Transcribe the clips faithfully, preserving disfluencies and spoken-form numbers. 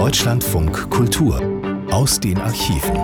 Deutschlandfunk Kultur aus den Archiven.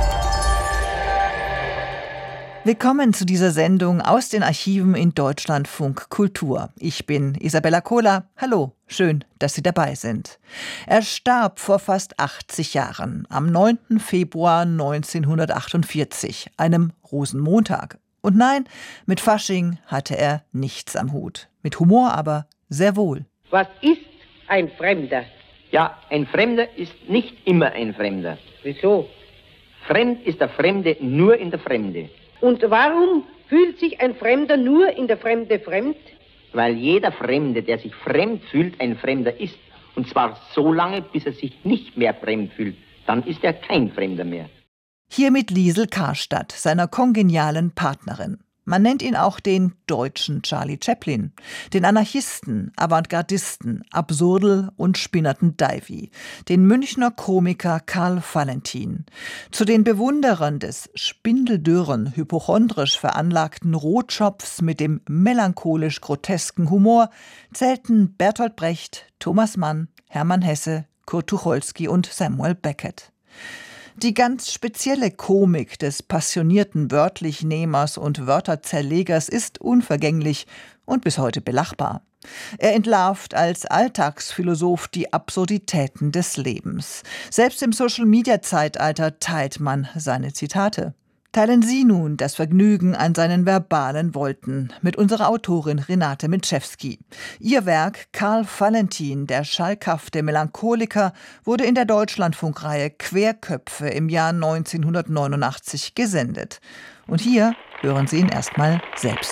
Willkommen zu dieser Sendung aus den Archiven in Deutschlandfunk Kultur. Ich bin Isabella Kohler. Hallo, schön, dass Sie dabei sind. Er starb vor fast achtzig Jahren, am neunten Februar neunzehnhundertachtundvierzig, einem Rosenmontag. Und nein, mit Fasching hatte er nichts am Hut. Mit Humor aber sehr wohl. Was ist ein Fremder? Ja, ein Fremder ist nicht immer ein Fremder. Wieso? Fremd ist der Fremde nur in der Fremde. Und warum fühlt sich ein Fremder nur in der Fremde fremd? Weil jeder Fremde, der sich fremd fühlt, ein Fremder ist. Und zwar so lange, bis er sich nicht mehr fremd fühlt. Dann ist er kein Fremder mehr. Hier mit Liesl Karstadt, seiner kongenialen Partnerin. Man nennt ihn auch den deutschen Charlie Chaplin, den Anarchisten, Avantgardisten, Absurdel und spinnerten Davy, den Münchner Komiker Karl Valentin. Zu den Bewunderern des spindeldürren, hypochondrisch veranlagten Rotschopfs mit dem melancholisch-grotesken Humor zählten Bertolt Brecht, Thomas Mann, Hermann Hesse, Kurt Tucholsky und Samuel Beckett. Die ganz spezielle Komik des passionierten Wörtlichnehmers und Wörterzerlegers ist unvergänglich und bis heute belachbar. Er entlarvt als Alltagsphilosoph die Absurditäten des Lebens. Selbst im Social-Media-Zeitalter teilt man seine Zitate. Teilen Sie nun das Vergnügen an seinen verbalen Wolten mit unserer Autorin Renate Milczewski. Ihr Werk Karl Valentin, der schalkhafte Melancholiker, wurde in der Deutschlandfunkreihe Querköpfe im Jahr neunzehnhundertneunundachtzig gesendet. Und hier hören Sie ihn erstmal selbst.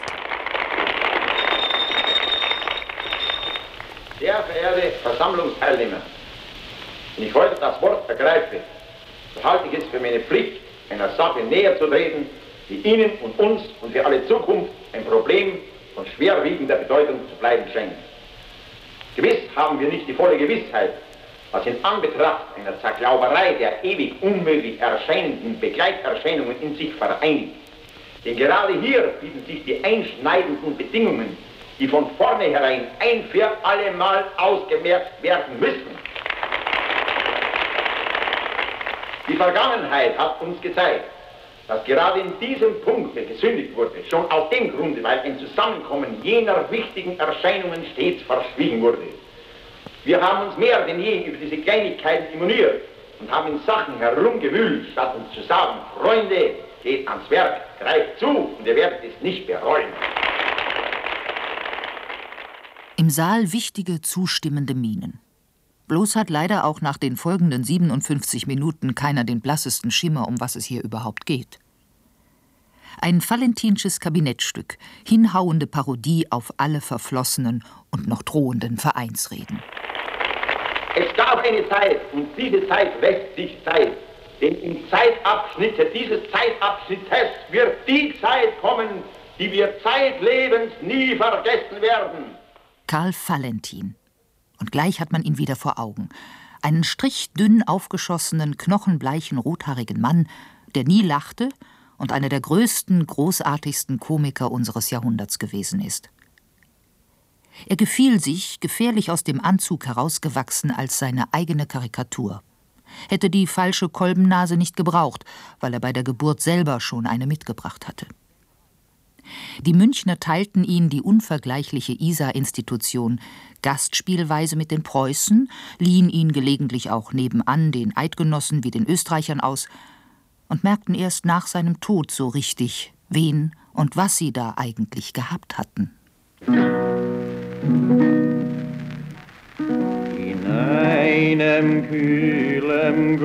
Sehr verehrte Versammlungsteilnehmer, wenn ich heute das Wort ergreife, so halte ich es für meine Pflicht, einer Sache näher zu treten, die Ihnen und uns und für alle Zukunft ein Problem von schwerwiegender Bedeutung zu bleiben scheint. Gewiss haben wir nicht die volle Gewissheit, was in Anbetracht einer Zerglauberei der ewig unmöglich erscheinenden Begleiterscheinungen in sich vereinigt. Denn gerade hier bieten sich die einschneidenden Bedingungen, die von vornherein ein für alle Mal ausgemerzt werden müssen. Die Vergangenheit hat uns gezeigt, dass gerade in diesem Punkt gesündigt wurde, schon aus dem Grunde, weil ein Zusammenkommen jener wichtigen Erscheinungen stets verschwiegen wurde. Wir haben uns mehr denn je über diese Kleinigkeiten immuniert und haben in Sachen herumgewühlt, statt uns zu sagen, Freunde, geht ans Werk, greift zu und ihr werdet es nicht bereuen. Im Saal wichtige, zustimmende Mienen. Bloß hat leider auch nach den folgenden siebenundfünfzig Minuten keiner den blassesten Schimmer, um was es hier überhaupt geht. Ein valentinsches Kabinettstück, hinhauende Parodie auf alle verflossenen und noch drohenden Vereinsreden. Es gab eine Zeit, und diese Zeit lässt sich Zeit, denn im Zeitabschnitte dieses Zeitabschnittes wird die Zeit kommen, die wir zeitlebens nie vergessen werden. Karl Valentin. Und gleich hat man ihn wieder vor Augen. Einen strichdünn aufgeschossenen, knochenbleichen, rothaarigen Mann, der nie lachte und einer der größten, großartigsten Komiker unseres Jahrhunderts gewesen ist. Er gefiel sich, gefährlich aus dem Anzug herausgewachsen, als seine eigene Karikatur. Hätte die falsche Kolbennase nicht gebraucht, weil er bei der Geburt selber schon eine mitgebracht hatte. Die Münchner teilten ihn die unvergleichliche Isar-Institution, Gastspielweise mit den Preußen, liehen ihn gelegentlich auch nebenan den Eidgenossen wie den Österreichern aus und merkten erst nach seinem Tod so richtig, wen und was sie da eigentlich gehabt hatten. In einem kühlen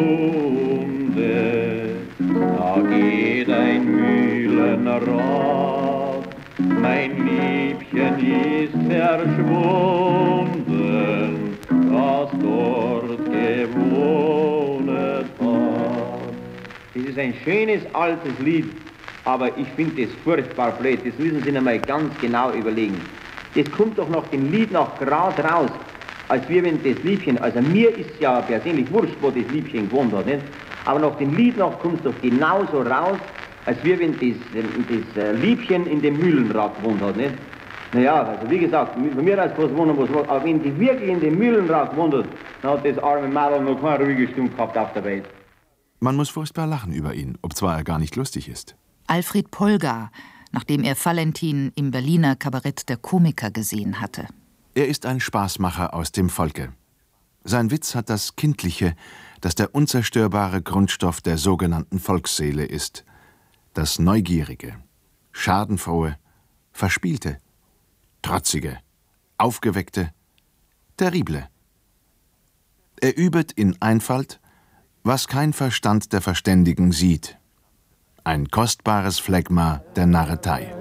Grunde, da geht ein Mühlenrad, mein Liebchen ist verschwunden, das dort gewohnet hat. Das ist ein schönes altes Lied, aber ich finde das furchtbar blöd, das müssen Sie noch mal ganz genau überlegen. Das kommt doch nach dem Lied noch gerade raus, als wir, wenn das Liebchen, also mir ist ja persönlich wurscht, wo das Liebchen gewohnt hat, nicht? Aber nach dem Lied noch kommt es doch genauso raus, als wir, wenn das, das Liebchen in dem Mühlenrad gewohnt hat, nicht? Naja, also wie gesagt, von mir aus bloß wohnen, was, aber wenn die wirklich in den Mühlenrauch wandert, dann hat das arme Mädel noch keine ruhige Stunde gehabt auf der Welt. Man muss furchtbar lachen über ihn, obzwar er gar nicht lustig ist. Alfred Polgar, nachdem er Valentin im Berliner Kabarett der Komiker gesehen hatte. Er ist ein Spaßmacher aus dem Volke. Sein Witz hat das Kindliche, das der unzerstörbare Grundstoff der sogenannten Volksseele ist. Das Neugierige, Schadenfrohe, Verspielte, Trotzige, Aufgeweckte, Terrible. Er übet in Einfalt, was kein Verstand der Verständigen sieht. Ein kostbares Phlegma der Narretei.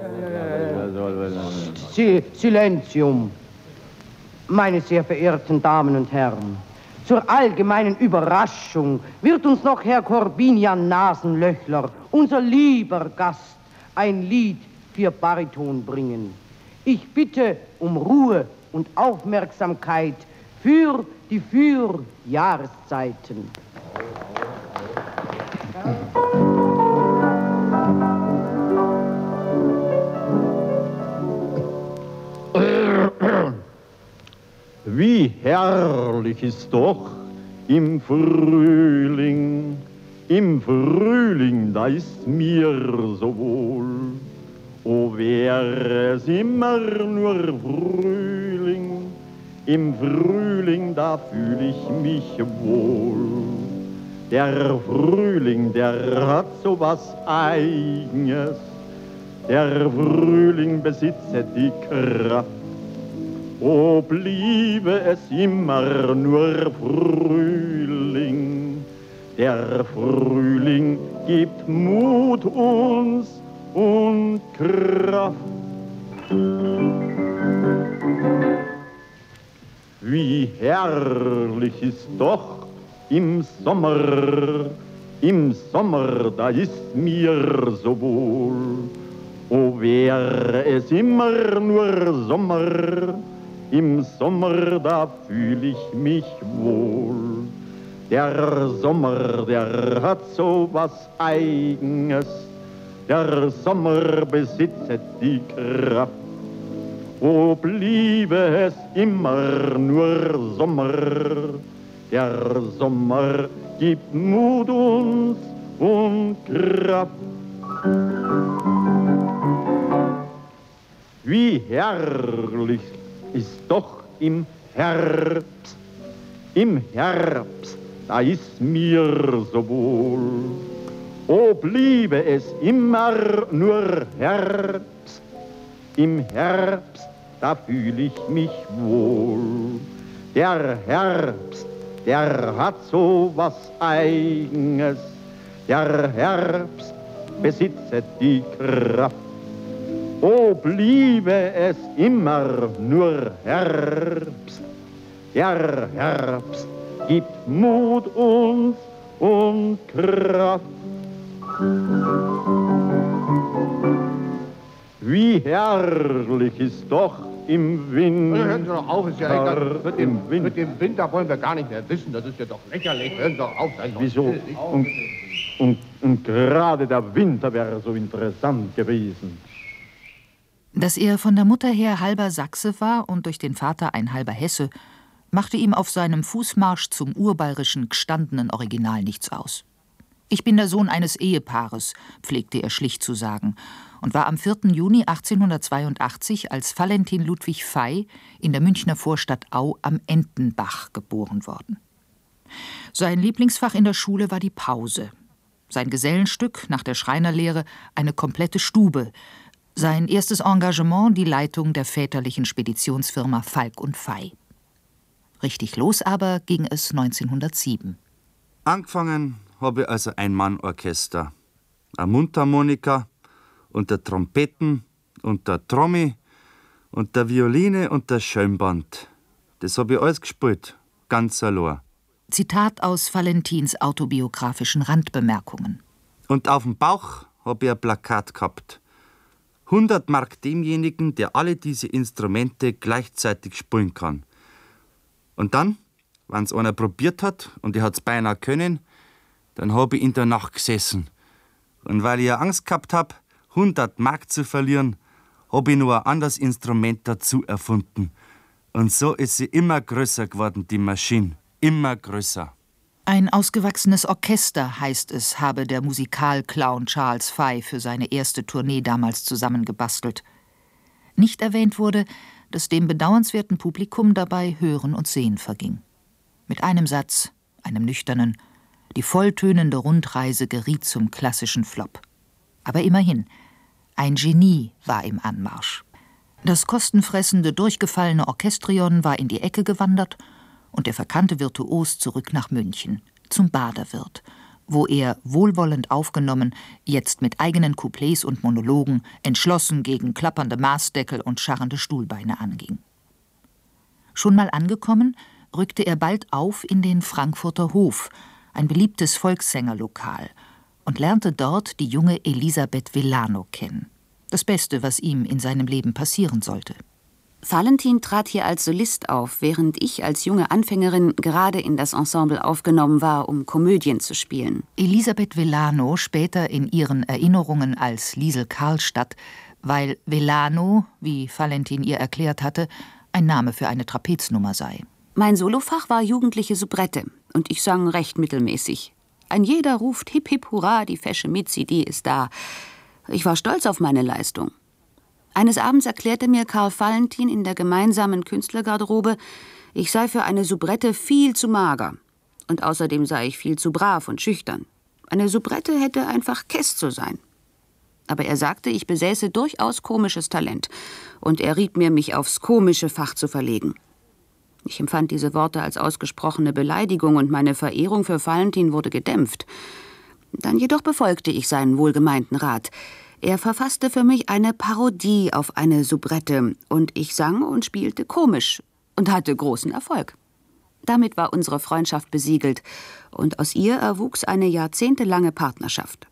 Silentium, meine sehr verehrten Damen und Herren. Zur allgemeinen Überraschung wird uns noch Herr Corbinian Nasenlöchler, unser lieber Gast, ein Lied für Bariton bringen. Ich bitte um Ruhe und Aufmerksamkeit für die Fürjahreszeiten. Wie herrlich ist doch im Frühling, im Frühling, da ist mir so wohl. O wäre es immer nur Frühling, im Frühling, da fühl ich mich wohl. Der Frühling, der hat so was Eigenes, der Frühling besitzt die Kraft. O bliebe es immer nur Frühling, der Frühling gibt Mut uns und Kraft. Wie herrlich ist doch im Sommer, im Sommer, da ist mir so wohl. O wäre es immer nur Sommer, im Sommer, da fühl ich mich wohl. Der Sommer, der hat so was Eigenes, der Sommer besitzt die Kraft. O bliebe es immer nur Sommer, der Sommer gibt Mut uns und Kraft. Wie herrlich ist doch im Herbst, im Herbst, da ist mir so wohl. O bliebe es immer nur Herbst, im Herbst, da fühl ich mich wohl. Der Herbst, der hat so was Eigenes, der Herbst besitzt die Kraft. O bliebe es immer nur Herbst, der Herbst gibt Mut uns und Kraft. Wie herrlich ist doch im Winter. Hören Sie doch auf, ist ja egal. Mit dem, mit dem Winter wollen wir gar nicht mehr wissen, das ist ja doch lächerlich. Hören Sie doch auf. Wieso? Und, und, und gerade der Winter wäre so interessant gewesen. Dass er von der Mutter her halber Sachse war und durch den Vater ein halber Hesse, machte ihm auf seinem Fußmarsch zum urbayerischen gestandenen Original nichts aus. »Ich bin der Sohn eines Ehepaares«, pflegte er schlicht zu sagen, und war am vierten Juni achtzehnhundertzweiundachtzig als Valentin Ludwig Fey in der Münchner Vorstadt Au am Entenbach geboren worden. Sein Lieblingsfach in der Schule war die Pause. Sein Gesellenstück nach der Schreinerlehre eine komplette Stube. Sein erstes Engagement die Leitung der väterlichen Speditionsfirma Falk und Fey. Richtig los aber ging es neunzehnhundertsieben. Angefangen habe ich also ein Mannorchester, eine Mundharmonika und der Trompeten und der Trommi und der Violine und der Schönband. Das habe ich alles gespielt, ganz allein. Zitat aus Valentins autobiografischen Randbemerkungen. Und auf dem Bauch habe ich ein Plakat gehabt. hundert Mark demjenigen, der alle diese Instrumente gleichzeitig spielen kann. Und dann, wenn es einer probiert hat und er hat es beinahe können, dann habe ich in der Nacht gesessen. Und weil ich ja Angst gehabt habe, hundert Mark zu verlieren, hab ich nur ein anderes Instrument dazu erfunden. Und so ist sie immer größer geworden, die Maschine. Immer größer. Ein ausgewachsenes Orchester, heißt es, habe der Musikalclown Charles Fey für seine erste Tournee damals zusammengebastelt. Nicht erwähnt wurde, dass dem bedauernswerten Publikum dabei Hören und Sehen verging. Mit einem Satz, einem nüchternen: Die volltönende Rundreise geriet zum klassischen Flop. Aber immerhin, ein Genie war im Anmarsch. Das kostenfressende, durchgefallene Orchestrion war in die Ecke gewandert und der verkannte Virtuos zurück nach München, zum Baderwirt, wo er, wohlwollend aufgenommen, jetzt mit eigenen Couplets und Monologen entschlossen gegen klappernde Maßdeckel und scharrende Stuhlbeine anging. Schon mal angekommen, rückte er bald auf in den Frankfurter Hof, ein beliebtes Volkssängerlokal, und lernte dort die junge Elisabeth Villano kennen. Das Beste, was ihm in seinem Leben passieren sollte. Valentin trat hier als Solist auf, während ich als junge Anfängerin gerade in das Ensemble aufgenommen war, um Komödien zu spielen. Elisabeth Villano später in ihren Erinnerungen als Liesel Karlstadt, weil Villano, wie Valentin ihr erklärt hatte, ein Name für eine Trapeznummer sei. Mein Solofach war jugendliche Soubrette und ich sang recht mittelmäßig. Ein jeder ruft hip hip hurra, die fesche Mitzi, die ist da. Ich war stolz auf meine Leistung. Eines Abends erklärte mir Karl Valentin in der gemeinsamen Künstlergarderobe, ich sei für eine Soubrette viel zu mager. Und außerdem sei ich viel zu brav und schüchtern. Eine Soubrette hätte einfach Kess zu sein. Aber er sagte, ich besäße durchaus komisches Talent. Und er riet mir, mich aufs komische Fach zu verlegen. Ich empfand diese Worte als ausgesprochene Beleidigung und meine Verehrung für Valentin wurde gedämpft. Dann jedoch befolgte ich seinen wohlgemeinten Rat. Er verfasste für mich eine Parodie auf eine Soubrette und ich sang und spielte komisch und hatte großen Erfolg. Damit war unsere Freundschaft besiegelt und aus ihr erwuchs eine jahrzehntelange Partnerschaft.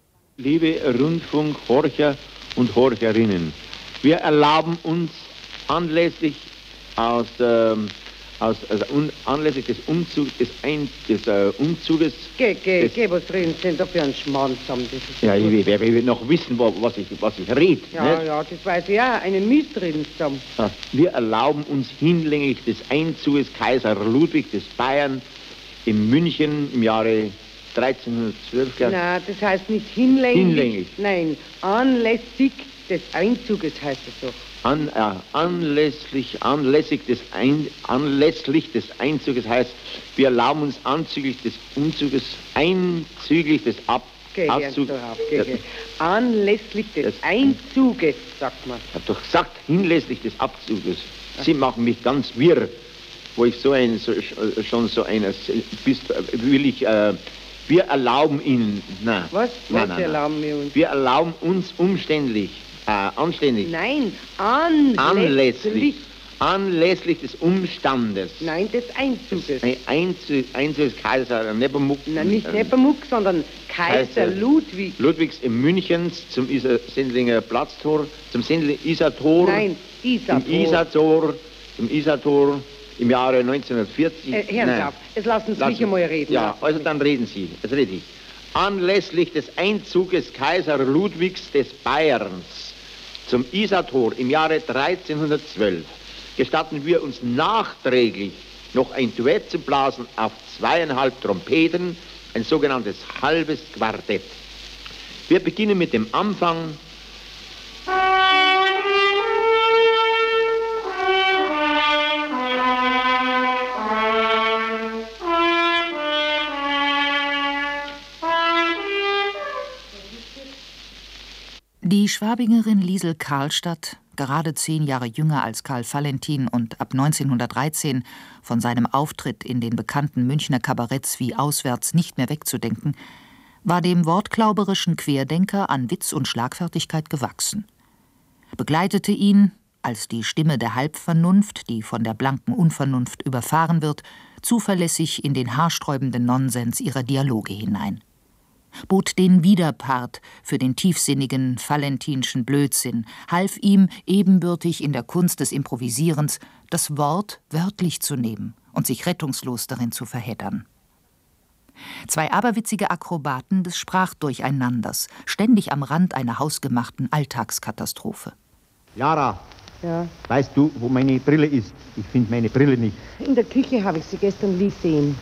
Liebe Rundfunkhorcher und Horcherinnen, wir erlauben uns anlässlich aus ähm, Aus, also un, anlässlich des Umzugs, des, Ein, des äh, Umzuges... Geh, geh, geh, was reden Sie denn da für einen Schmarrn zusammen? Ja, ich will, will noch wissen, was ich, was ich rede. Ja, nicht? ja, das weiß ich ja, einen Mist reden zusammen. Ja, wir erlauben uns hinlänglich des Einzuges Kaiser Ludwig des Bayern in München im Jahre dreizehnhundertzwölf. Nein, das heißt nicht hinlänglich. Hinlänglich. Nein, anlässlich des Einzuges heißt es doch. An, äh, anlässlich, anlässlich, des Ein, anlässlich des Einzuges heißt, wir erlauben uns anzüglich des Umzuges, einzüglich des Ab, Geh, Abzugs, geh, geh. Anlässlich des, des Einzuges, sagt man. Ich hab doch gesagt, hinlässlich des Abzuges. Sie machen mich ganz wirr, wo ich so ein, so, schon so einer, bist, will ich, äh, wir erlauben Ihnen, na. Was? Nein, Was nein, erlauben nein. wir uns? Wir erlauben uns umständlich, Äh, anständig. Nein, anlässlich. Anlässlich. Anlässlich des Umstandes. Nein, des Einzuges. Ein Einzug, Einzug des Kaiser Nepomuk. Nein, nicht Nepomuk, sondern Kaiser, Kaiser Ludwig. Ludwigs in Münchens zum Isar Sendlinger Platztor, zum Sendlinger Isartor. Nein, Isartor. Im Isartor, im Isartor im Jahre neunzehnhundertvierzig. Äh, Herr Graf, jetzt lassen Sie lassen, mich einmal reden. Ja, also dann reden Sie. Jetzt rede ich. Anlässlich des Einzuges Kaiser Ludwigs des Bayerns zum Isartor im Jahre dreizehnhundertzwölf gestatten wir uns nachträglich noch ein Duett zu blasen auf zweieinhalb Trompeten, ein sogenanntes halbes Quartett. Wir beginnen mit dem Anfang. Die Schwabingerin Liesel Karlstadt, gerade zehn Jahre jünger als Karl Valentin und ab neunzehnhundertdreizehn von seinem Auftritt in den bekannten Münchner Kabaretts wie Auswärts nicht mehr wegzudenken, war dem wortklauberischen Querdenker an Witz und Schlagfertigkeit gewachsen. Begleitete ihn, als die Stimme der Halbvernunft, die von der blanken Unvernunft überfahren wird, zuverlässig in den haarsträubenden Nonsens ihrer Dialoge hinein. Bot den Widerpart für den tiefsinnigen valentinschen Blödsinn, half ihm, ebenbürtig in der Kunst des Improvisierens, das Wort wörtlich zu nehmen und sich rettungslos darin zu verheddern. Zwei aberwitzige Akrobaten des Sprachdurcheinanders, ständig am Rand einer hausgemachten Alltagskatastrophe. Jara. Ja? Weißt du, wo meine Brille ist? Ich finde meine Brille nicht. In der Küche habe ich sie gestern lieb sehen.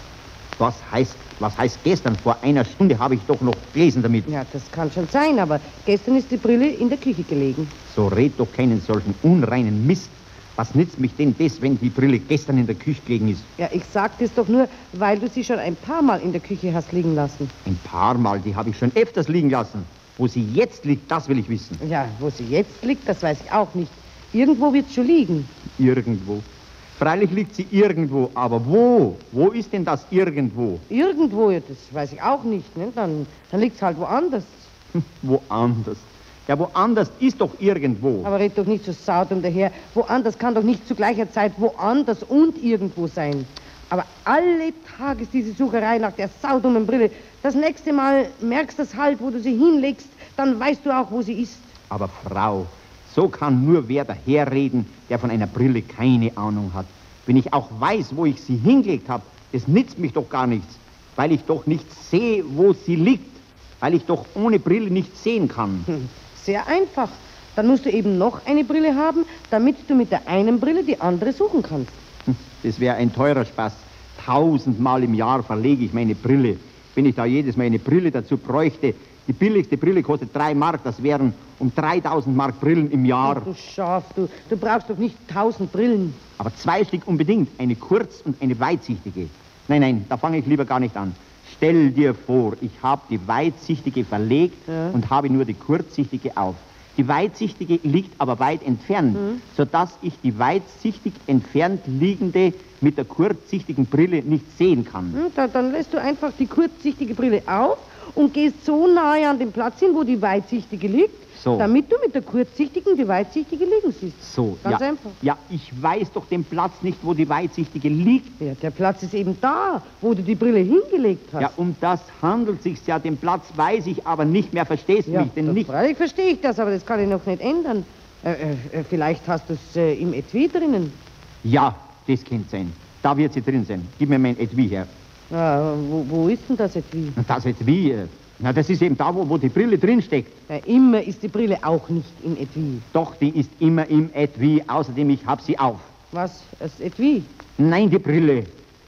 Was heißt, was heißt gestern? Vor einer Stunde habe ich doch noch gelesen damit. Ja, das kann schon sein, aber gestern ist die Brille in der Küche gelegen. So red doch keinen solchen unreinen Mist. Was nützt mich denn das, wenn die Brille gestern in der Küche gelegen ist? Ja, ich sag das doch nur, weil du sie schon ein paar Mal in der Küche hast liegen lassen. Ein paar Mal? Die habe ich schon öfters liegen lassen. Wo sie jetzt liegt, das will ich wissen. Ja, wo sie jetzt liegt, das weiß ich auch nicht. Irgendwo wird es schon liegen. Irgendwo. Freilich liegt sie irgendwo, aber wo? Wo ist denn das irgendwo? Irgendwo, ja, das weiß ich auch nicht. Ne? Dann, dann liegt es halt woanders. Woanders? Ja, woanders ist doch irgendwo. Aber red doch nicht so saudum daher. Woanders kann doch nicht zu gleicher Zeit woanders und irgendwo sein. Aber alle Tage ist diese Sucherei nach der saudummen Brille. Das nächste Mal merkst du es halt, wo du sie hinlegst, dann weißt du auch, wo sie ist. Aber Frau, so kann nur wer daherreden, der von einer Brille keine Ahnung hat. Wenn ich auch weiß, wo ich sie hingelegt habe, das nützt mich doch gar nichts, weil ich doch nicht sehe, wo sie liegt, weil ich doch ohne Brille nicht sehen kann. Hm, sehr einfach. Dann musst du eben noch eine Brille haben, damit du mit der einen Brille die andere suchen kannst. Das wäre ein teurer Spaß. Tausendmal im Jahr verlege ich meine Brille. Wenn ich da jedes Mal eine Brille dazu bräuchte, die billigste Brille kostet drei Mark, das wären um dreitausend Mark Brillen im Jahr. Ach, du Schaf, du, du brauchst doch nicht tausend Brillen. Aber zwei Stück unbedingt, eine kurz- und eine weitsichtige. Nein, nein, da fange ich lieber gar nicht an. Stell dir vor, ich habe die weitsichtige verlegt ja. und habe nur die kurzsichtige auf. Die weitsichtige liegt aber weit entfernt, mhm. sodass ich die weitsichtig entfernt liegende mit der kurzsichtigen Brille nicht sehen kann. Mhm, da, dann lässt du einfach die kurzsichtige Brille auf und gehst so nahe an den Platz hin, wo die weitsichtige liegt, so. damit du mit der kurzsichtigen die weitsichtige liegen siehst. So, Ganz ja, einfach. Ja, ich weiß doch den Platz nicht, wo die weitsichtige liegt. Ja, der Platz ist eben da, wo du die Brille hingelegt hast. Ja, um das handelt sich's ja. Den Platz weiß ich aber nicht mehr, verstehst du ja, mich denn nicht? Freilich verstehe ich das, aber das kann ich noch nicht ändern. Äh, äh, vielleicht hast du es äh, im Etui drinnen. Ja, das könnte sein. Da wird sie drin sein. Gib mir mein Etui her. Ja, wo, wo ist denn das Etui? Das Etui? Na, das ist eben da, wo, wo die Brille drinsteckt. Ja, immer ist die Brille auch nicht im Etui. Doch, die ist immer im Etui. Außerdem, ich hab sie auf. Was? Das Etui? Nein, die Brille.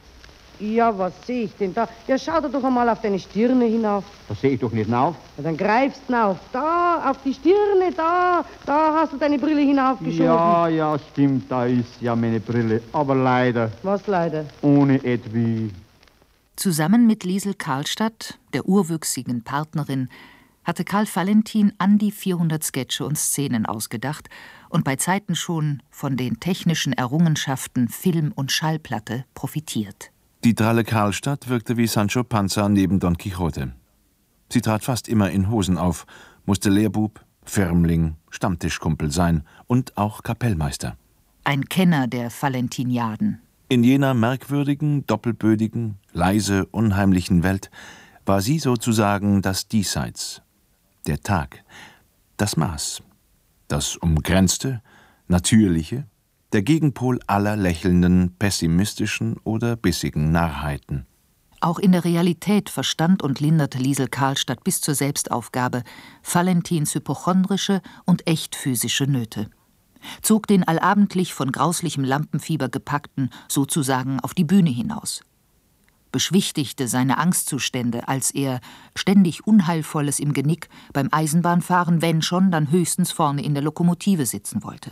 Ja, was sehe ich denn da? Ja, schau da doch einmal auf deine Stirne hinauf. Da sehe ich doch nicht hinauf. Ja, dann greifst du auf. Da, auf die Stirne, da. Da hast du deine Brille hinaufgeschoben. Ja, ja, stimmt, da ist ja meine Brille. Aber leider. Was leider? Ohne Etui. Zusammen mit Liesel Karlstadt, der urwüchsigen Partnerin, hatte Karl Valentin an die vierhundert Sketche und Szenen ausgedacht und bei Zeiten schon von den technischen Errungenschaften Film und Schallplatte profitiert. Die dralle Karlstadt wirkte wie Sancho Panza neben Don Quixote. Sie trat fast immer in Hosen auf, musste Lehrbub, Firmling, Stammtischkumpel sein und auch Kapellmeister. Ein Kenner der Valentiniaden. In jener merkwürdigen, doppelbödigen, leise, unheimlichen Welt war sie sozusagen das Diesseits, der Tag, das Maß, das Umgrenzte, Natürliche, der Gegenpol aller lächelnden, pessimistischen oder bissigen Narrheiten. Auch in der Realität verstand und linderte Liesel Karlstadt bis zur Selbstaufgabe Valentins hypochondrische und echt physische Nöte. Zog den allabendlich von grauslichem Lampenfieber gepackten sozusagen auf die Bühne hinaus. Beschwichtigte seine Angstzustände, als er, ständig Unheilvolles im Genick, beim Eisenbahnfahren, wenn schon, dann höchstens vorne in der Lokomotive sitzen wollte.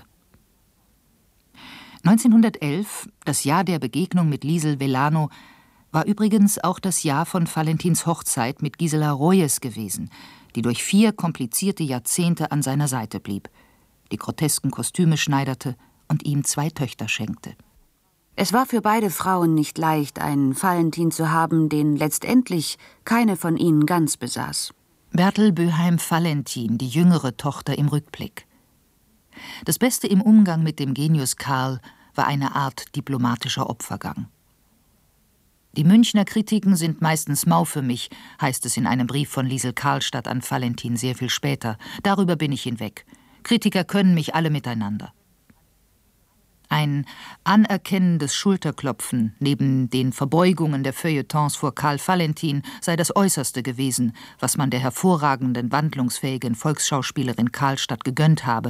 neunzehnhundertelf, das Jahr der Begegnung mit Liesel Vellano, war übrigens auch das Jahr von Valentins Hochzeit mit Gisela Royes gewesen, die durch vier komplizierte Jahrzehnte an seiner Seite blieb, die grotesken Kostüme schneiderte und ihm zwei Töchter schenkte. Es war für beide Frauen nicht leicht, einen Valentin zu haben, den letztendlich keine von ihnen ganz besaß. Bertel Böheim-Valentin, die jüngere Tochter im Rückblick. Das Beste im Umgang mit dem Genius Karl war eine Art diplomatischer Opfergang. Die Münchner Kritiken sind meistens mau für mich, heißt es in einem Brief von Liesel Karlstadt an Valentin sehr viel später. Darüber bin ich hinweg. Kritiker können mich alle miteinander. Ein anerkennendes Schulterklopfen neben den Verbeugungen der Feuilletons vor Karl Valentin sei das Äußerste gewesen, was man der hervorragenden, wandlungsfähigen Volksschauspielerin Karlstadt gegönnt habe,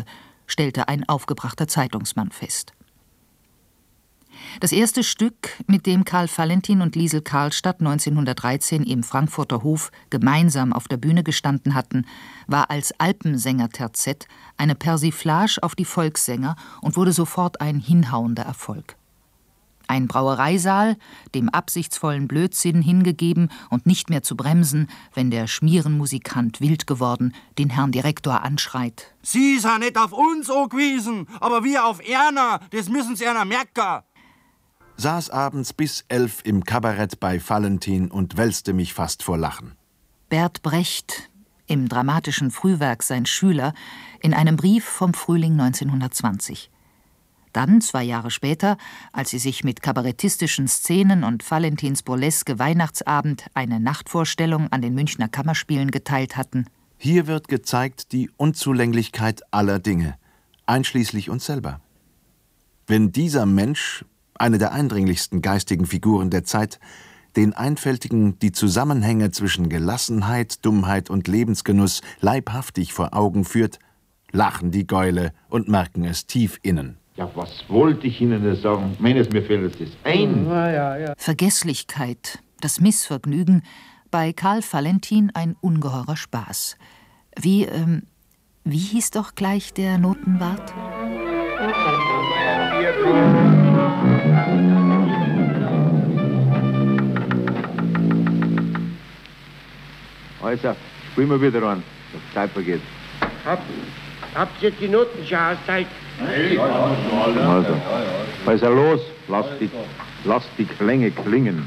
stellte ein aufgebrachter Zeitungsmann fest. Das erste Stück, mit dem Karl Valentin und Liesel Karlstadt neunzehnhundertdreizehn im Frankfurter Hof gemeinsam auf der Bühne gestanden hatten, war als Alpensänger-Terzett eine Persiflage auf die Volkssänger und wurde sofort ein hinhauender Erfolg. Ein Brauereisaal, dem absichtsvollen Blödsinn hingegeben und nicht mehr zu bremsen, wenn der Schmierenmusikant wild geworden den Herrn Direktor anschreit. Sie sind nicht auf uns angewiesen, aber wir auf Erna, das müssen Sie einer merken. Saß abends bis elf im Kabarett bei Valentin und wälzte mich fast vor Lachen. Bert Brecht, im dramatischen Frühwerk sein Schüler, in einem Brief vom Frühling neunzehnhundertzwanzig. Dann, zwei Jahre später, als sie sich mit kabarettistischen Szenen und Valentins burleske Weihnachtsabend eine Nachtvorstellung an den Münchner Kammerspielen geteilt hatten. Hier wird gezeigt die Unzulänglichkeit aller Dinge, einschließlich uns selber. Wenn dieser Mensch, eine der eindringlichsten geistigen Figuren der Zeit, den Einfältigen die Zusammenhänge zwischen Gelassenheit, Dummheit und Lebensgenuss leibhaftig vor Augen führt, lachen die Gäule und merken es tief innen. Ja, was wollte ich Ihnen denn sagen? Meines, mir fällt das ein. Ja, ja, ja. Vergesslichkeit, das Missvergnügen, bei Karl Valentin ein ungeheurer Spaß. Wie, ähm, wie hieß doch gleich der Notenwart? Also, spielen wir wieder an, das Zeit vergeht. Hab, habt ihr die Noten schon ausgeteilt? Also, also los, lass die, lass die Klänge klingen.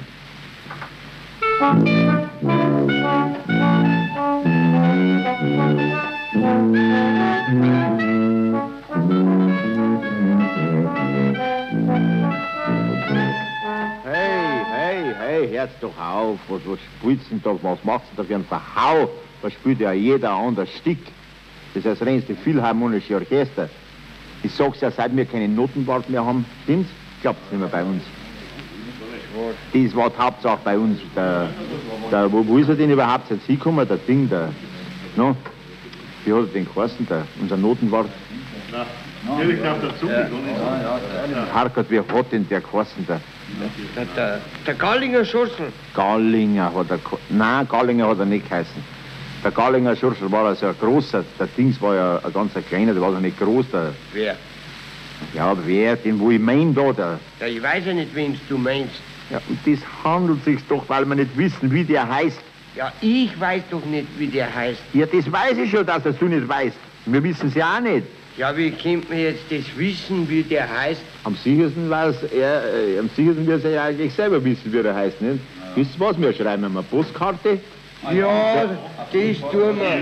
Hey, hey, hey, hört's doch auf. Was, was spielst du denn da? Was machst du da für einen Verhau? Da spielt ja jeder anders Stück. Das ist das reinste Philharmonische Orchester. Ich sag's ja, seit wir keine Notenwart mehr haben, stimmt's? Klappt's nicht mehr bei uns. Das war die Hauptsache bei uns. Der, der, wo, wo ist er denn überhaupt jetzt hingekommen? Der Ding, der, no? Wie hat er den geheißen, der, unser Notenwart? Natürlich darf dazu. Harkert, wie hat denn der geheißen, der? Der, der, der Gallinger Schurzel. Gallinger hat er, nein, Gallinger hat er nicht geheißen. Der Gallinger Schurzel war also ein großer, der Dings war ja ein ganz kleiner, der war ja nicht groß. Der, Wer? ja, wer, den wo ich mein da, der. Ja, ich weiß ja nicht, wen du meinst. Ja, und das handelt sich doch, weil wir nicht wissen, wie der heißt. Ja, ich weiß doch nicht, wie der heißt. Ja, das weiß ich schon, dass das du nicht weißt. Wir wissen es ja auch nicht. Ja, wie kommt man jetzt das wissen, wie der heißt? Am sichersten weiß er, äh, am sichersten wird er ja eigentlich selber wissen, wie er heißt, nicht? Ja. Wisst ihr was, wir schreiben ihm eine Postkarte. Ja, das tun wir.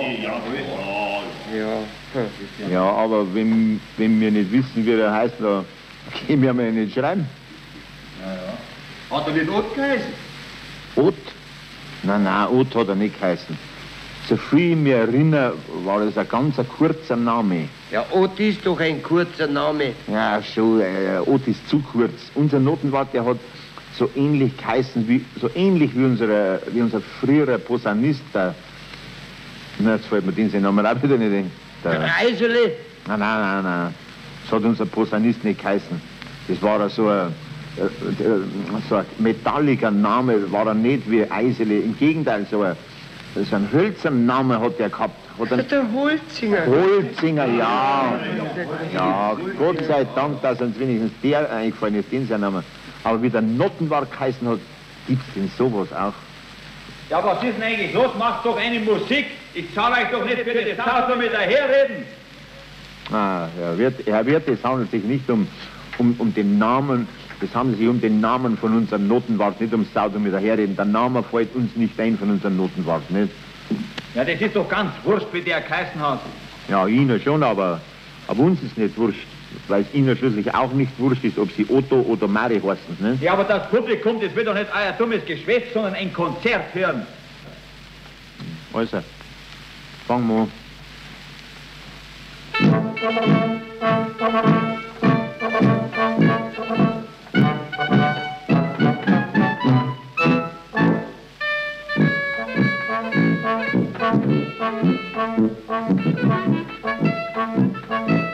Ja. Ja, aber wenn, wenn wir nicht wissen, wie er heißt, dann können wir ihn nicht schreiben. Ja, ja. Hat er nicht Ott geheißen? Ott? Nein, nein, Ott hat er nicht geheißen. So viel ich mich erinnere, war das ein ganz ein kurzer Name. Ja, Ott ist doch ein kurzer Name. Ja, schon, äh, Ott ist zu kurz. Unser Notenwart, der hat so ähnlich geheißen, wie, so ähnlich wie, unsere, wie unser früherer Posaunist, der, na, jetzt fällt mir den Namen auch wieder nicht ein. Der, der Eisele? Nein, nein, nein, nein. Das hat unser Posaunist nicht geheißen. Das war so ein, so ein metalliger Name, war er nicht wie Eisele. Im Gegenteil, so ein, so ein hölzernen Namen hat er gehabt. Hat einen, der Holzinger. Holzinger, ja. Ja, Gott sei Dank, dass uns wenigstens der eingefallen ist, den sein Name. Aber wie der Notenwart geheißen hat, gibt's denn sowas auch? Ja, was ist denn eigentlich los? Macht doch eine Musik. Ich zahle euch doch nicht für das Auto mit daherreden. Ah, Herr Wirt, Herr Wirt, es handelt sich nicht um, um, um den Namen, es handelt sich um den Namen von unserem Notenwart, nicht ums Auto mit daherreden. Der Name fällt uns nicht ein von unserem Notenwart, nicht? Ja, das ist doch ganz wurscht, wie der geheißen hat. Ja, Ihnen schon, aber, aber uns ist nicht wurscht. Weil es Ihnen schließlich auch nicht wurscht ist, ob Sie Otto oder Mari heißen, ne? Ja, aber das Publikum, das will doch nicht euer dummes Geschwätz, sondern ein Konzert hören. Also, fangen wir an. Thank you.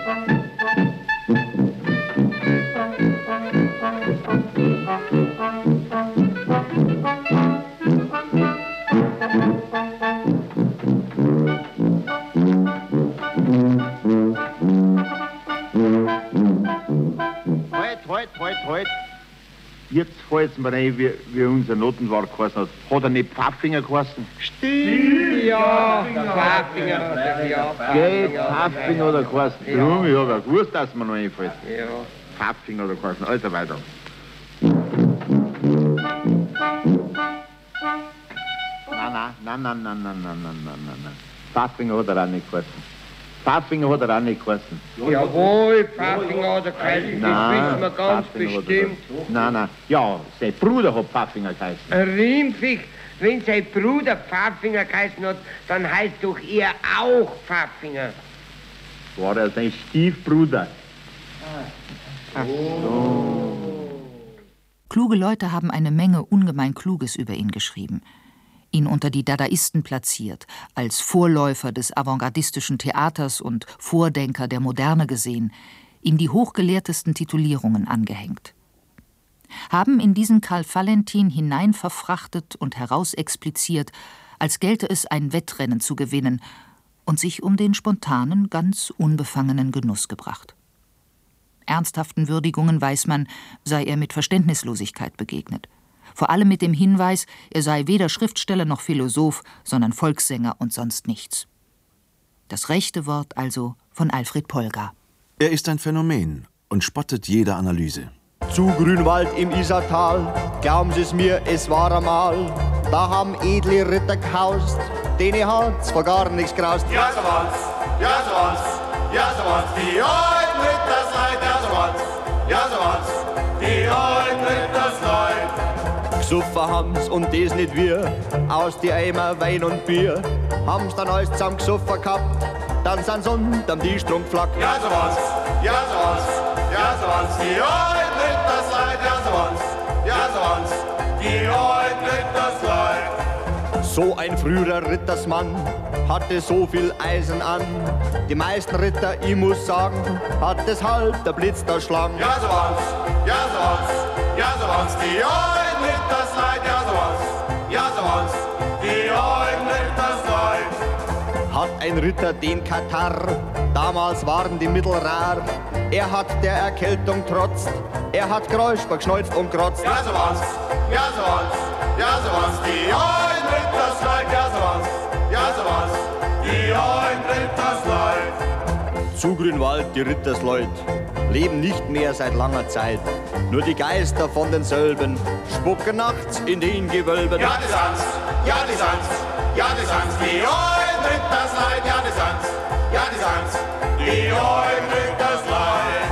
fällt mir ein, wie, wie unser Notenwart geheißen hat. Hat er nicht Pfaffinger geheißen? Stimmt, ja, Pfaffinger hat er, ja. Gell, Pfaffinger hat er geheißen. Ja. Drum, ich hab ja gewusst, dass mir noch einfällt. Ja. Pfaffinger hat er geheißen. Alter, weiter. Nein, nein, nein, nein, nein, nein, nein, nein, nein, nein. Pfaffinger hat er auch nicht geheißen. Pfaffinger hat er auch nicht geheißen. Jawohl, Pfaffinger hat er geheißen, das Nein, wissen wir ganz Pfaffinger hat er bestimmt. geheißen. Nein, nein. Ja, sein Bruder hat Pfaffinger geheißen. Rimpfig, wenn sein Bruder Pfaffinger geheißen hat, dann heißt doch er auch Pfaffinger. War er sein Stiefbruder? Ach so. Kluge Leute haben eine Menge ungemein Kluges über ihn geschrieben, ihn unter die Dadaisten platziert, als Vorläufer des avantgardistischen Theaters und Vordenker der Moderne gesehen, ihm die hochgelehrtesten Titulierungen angehängt. Haben in diesen Karl Valentin hineinverfrachtet und herausexpliziert, als gelte es ein Wettrennen zu gewinnen, und sich um den spontanen, ganz unbefangenen Genuss gebracht. Ernsthaften Würdigungen weiß man, sei er mit Verständnislosigkeit begegnet. Vor allem mit dem Hinweis, er sei weder Schriftsteller noch Philosoph, sondern Volkssänger und sonst nichts. Das rechte Wort also von Alfred Polgar. Er ist ein Phänomen und spottet jeder Analyse. Zu Grünwald im Isartal, glauben Sie's mir, es war einmal, da haben edle Ritter gehaust, denen hat's vor gar nichts graust. Ja, so war's, ja, so war's, ja, so war's, die alten Rittersleid, ja, so war's, ja, so war's, die alten Rittersleid. Gesoffen haben's und das nicht wir, aus die Eimer Wein und Bier, haben's dann alles zusammen gesoffen gehabt, dann sind's unterm die Strumpflack. Ja, so war's, ja, so war's, ja, so war's, die alten Rittersleid, ja, so war's, ja, so war's, die alten Rittersleid. So ein früherer Rittersmann hatte so viel Eisen an. Die meisten Ritter, ich muss sagen, hat deshalb der Blitz erschlagen. Ja, so war's, ja, so war's, ja, so war's, die alten Rittersleid, ja, so war's, ja, so war's, die alten Rittersleid. Hat ein Ritter den Katar, damals waren die Mittel rar. Er hat der Erkältung trotzt, er hat Geräusper geschneuzt und grotzt. Ja, so war's, ja, so war's, ja, so war's, die alten Rittersleid, ja, so war's, ja, so war's, die alten Rittersleid. Zu Grünwald, die Rittersleut, leben nicht mehr seit langer Zeit. Nur die Geister von denselben spucken nachts in den Gewölben. Ja, die sind's, ja, die sind's, ja, die sind's, die alten Rittersleid, ja, die sind's, ja, die sind's, die alten Rittersleid.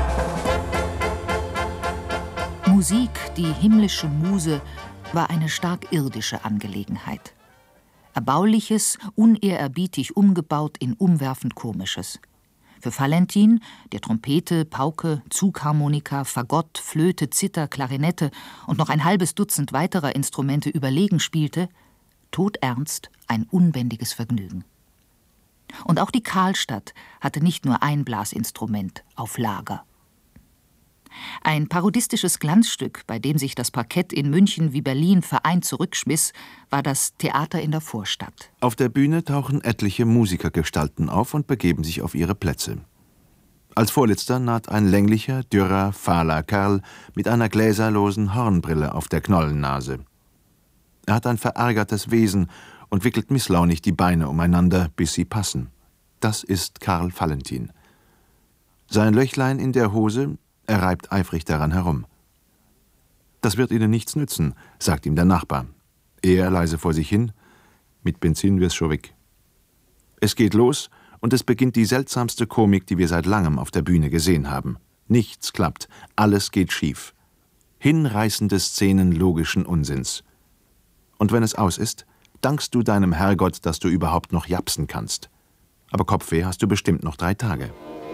Musik, die himmlische Muse, war eine stark irdische Angelegenheit. Erbauliches, unehrerbietig umgebaut in umwerfend Komisches. Für Valentin, der Trompete, Pauke, Zugharmonika, Fagott, Flöte, Zither, Klarinette und noch ein halbes Dutzend weiterer Instrumente überlegen spielte, todernst ein unbändiges Vergnügen. Und auch die Karlstadt hatte nicht nur ein Blasinstrument auf Lager. Ein parodistisches Glanzstück, bei dem sich das Parkett in München wie Berlin vereint zurückschmiss, war das Theater in der Vorstadt. Auf der Bühne tauchen etliche Musikergestalten auf und begeben sich auf ihre Plätze. Als vorletzter naht ein länglicher, dürrer, fahler Kerl mit einer gläserlosen Hornbrille auf der Knollennase. Er hat ein verärgertes Wesen und wickelt misslaunig die Beine umeinander, bis sie passen. Das ist Karl Valentin. Sein Löchlein in der Hose, er reibt eifrig daran herum. »Das wird Ihnen nichts nützen«, sagt ihm der Nachbar. Er leise vor sich hin, »mit Benzin wir's schon weg.« Es geht los und es beginnt die seltsamste Komik, die wir seit langem auf der Bühne gesehen haben. Nichts klappt, alles geht schief. Hinreißende Szenen logischen Unsinns. Und wenn es aus ist, dankst du deinem Herrgott, dass du überhaupt noch japsen kannst. Aber Kopfweh hast du bestimmt noch drei Tage.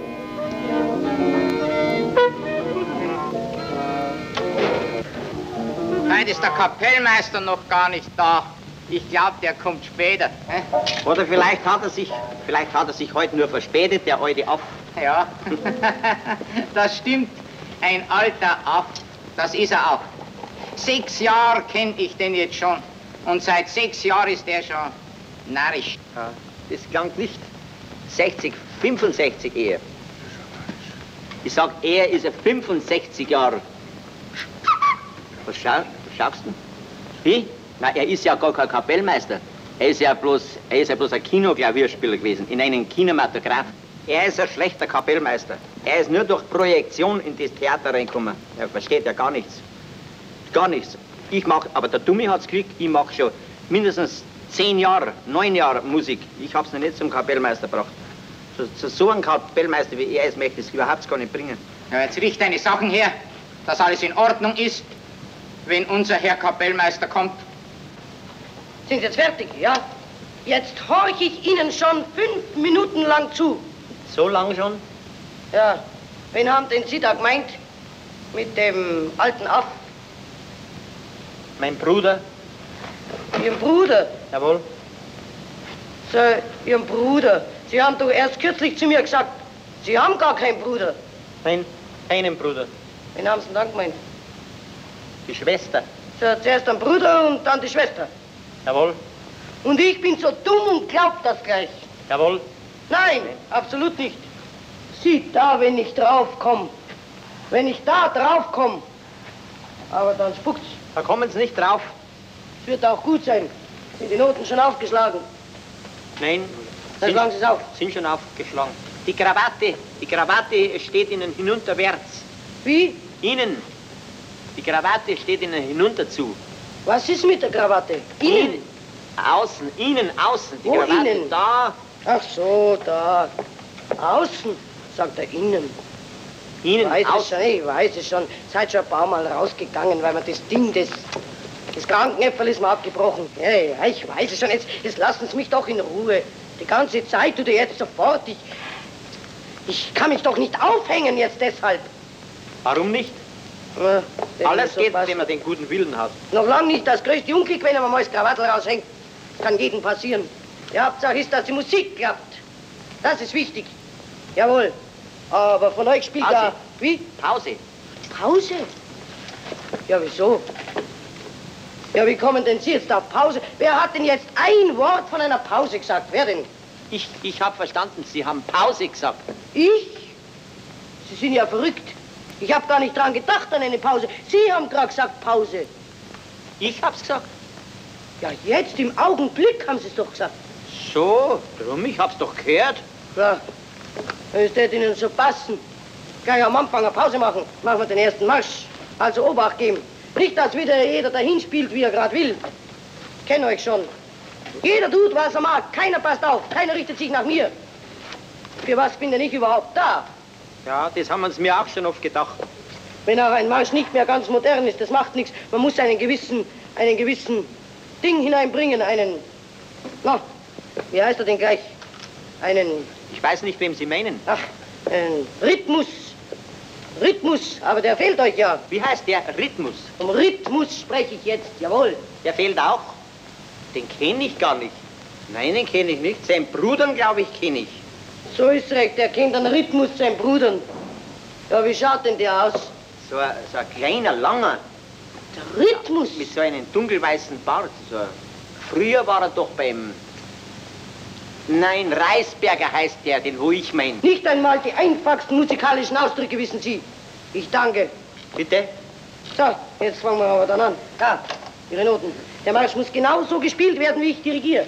Heute ist der Kapellmeister noch gar nicht da. Ich glaube, der kommt später. Hä? Oder vielleicht hat er sich, vielleicht hat er sich heute nur verspätet, der alte Aff. Ja, das stimmt. Ein alter Aff, das ist er auch. Sechs Jahre kenne ich den jetzt schon. Und seit sechs Jahren ist er schon narrisch. Ja, das klang nicht. sechzig, fünfundsechzig eher. Ich sag, er ist er fünfundsechzig Jahre. Was schau, schaust du? Wie? Na, er ist ja gar kein Kapellmeister. Er ist ja bloß, er ist ja bloß ein Kinoklavierspieler gewesen, in einem Kinematograph. Er ist ein schlechter Kapellmeister. Er ist nur durch Projektion in das Theater reingekommen. Er versteht ja gar nichts. Gar nichts. Ich mach, aber der Dummi hat's gekriegt, ich mach schon mindestens zehn Jahre, neun Jahre Musik. Ich hab's noch nicht zum Kapellmeister gebracht. So, so, so ein Kapellmeister wie er ist, möchte ich es überhaupt gar nicht bringen. Ja, jetzt richte deine Sachen her, dass alles in Ordnung ist, wenn unser Herr Kapellmeister kommt. Sind Sie jetzt fertig, ja? Jetzt horch ich Ihnen schon fünf Minuten lang zu. So lang schon? Ja. Wen haben denn Sie da gemeint? Mit dem alten Aff? Mein Bruder. Ihren Bruder? Jawohl. So, Ihren Bruder. Sie haben doch erst kürzlich zu mir gesagt, Sie haben gar keinen Bruder. Nein, keinen Bruder. Wen haben Sie denn dann gemeint? Die Schwester. So, zuerst ein Bruder und dann die Schwester. Jawohl. Und ich bin so dumm und glaub das gleich. Jawohl. Nein, absolut nicht. Sieht da, wenn ich draufkomme. Wenn ich da draufkomme. Aber dann spuckt's. Da kommen Sie nicht drauf. Es wird auch gut sein. Sind die Noten schon aufgeschlagen? Nein. Dann schlagen Sie es auf. Sind schon aufgeschlagen. Die Krawatte, die Krawatte steht Ihnen hinunterwärts. Wie? Ihnen. Die Krawatte steht Ihnen hinunter zu. Was ist mit der Krawatte? Ihnen? Ihnen. Außen, Ihnen, außen. Die Wo Krawatte Ihnen? da. Ach so, da. Außen, sagt er Innen. Ihnen, weiß außen. Es schon, ich weiß es schon. Seid schon ein paar Mal rausgegangen, weil man das Ding, das, das Krankenäpfel ist mir abgebrochen. Ja, ja, ich weiß es schon. Jetzt, jetzt lassen Sie mich doch in Ruhe. Die ganze Zeit tut ihr jetzt sofort. Ich, ich kann mich doch nicht aufhängen jetzt deshalb. Warum nicht? Ja, Alles so geht, passt. wenn man den guten Willen hat. Noch lang nicht das größte Unglück, wenn man mal das Krawattel raushängt. Das kann jedem passieren. Die Hauptsache ist, dass die Musik klappt. Das ist wichtig. Jawohl. Aber von euch spielt Pause. da... Wie? Pause. Pause? Ja, wieso? Ja, wie kommen denn Sie jetzt auf Pause? Wer hat denn jetzt ein Wort von einer Pause gesagt? Wer denn? Ich, ich habe verstanden, Sie haben Pause gesagt. Ich? Sie sind ja verrückt. Ich habe gar nicht dran gedacht an eine Pause. Sie haben gerade gesagt Pause. Ich hab's gesagt. Ja, jetzt im Augenblick haben Sie es doch gesagt. So, drum, ich hab's doch gehört. Ja, es wird Ihnen so passen. Gleich am Anfang eine Pause machen. Machen wir den ersten Marsch. Also Obacht geben. Nicht, dass wieder jeder dahin spielt, wie er gerade will. Ich kenne euch schon. Jeder tut, was er mag. Keiner passt auf. Keiner richtet sich nach mir. Für was bin denn ich überhaupt da? Ja, das haben wir uns mir auch schon oft gedacht. Wenn auch ein Marsch nicht mehr ganz modern ist, das macht nichts. Man muss einen gewissen, einen gewissen Ding hineinbringen, einen, na, wie heißt er denn gleich? Einen... Ich weiß nicht, wem Sie meinen. Ach, ein Rhythmus. Rhythmus, aber der fehlt euch ja. Wie heißt der Rhythmus? Um Rhythmus spreche ich jetzt, jawohl. Der fehlt auch. Den kenne ich gar nicht. Nein, den kenne ich nicht. Seinen Brudern, glaube ich, kenne ich. So ist recht, der kennt einen Rhythmus, seinen Brudern. Ja, wie schaut denn der aus? So ein, so ein kleiner, langer. Der Rhythmus? Mit so einem dunkelweißen Bart. So. Früher war er doch beim... Nein, Reisberger heißt der, den wo ich mein. Nicht einmal die einfachsten musikalischen Ausdrücke wissen Sie. Ich danke. Bitte? So, jetzt fangen wir aber dann an. Da, Ihre Noten. Der Marsch muss genau so gespielt werden, wie ich dirigiere.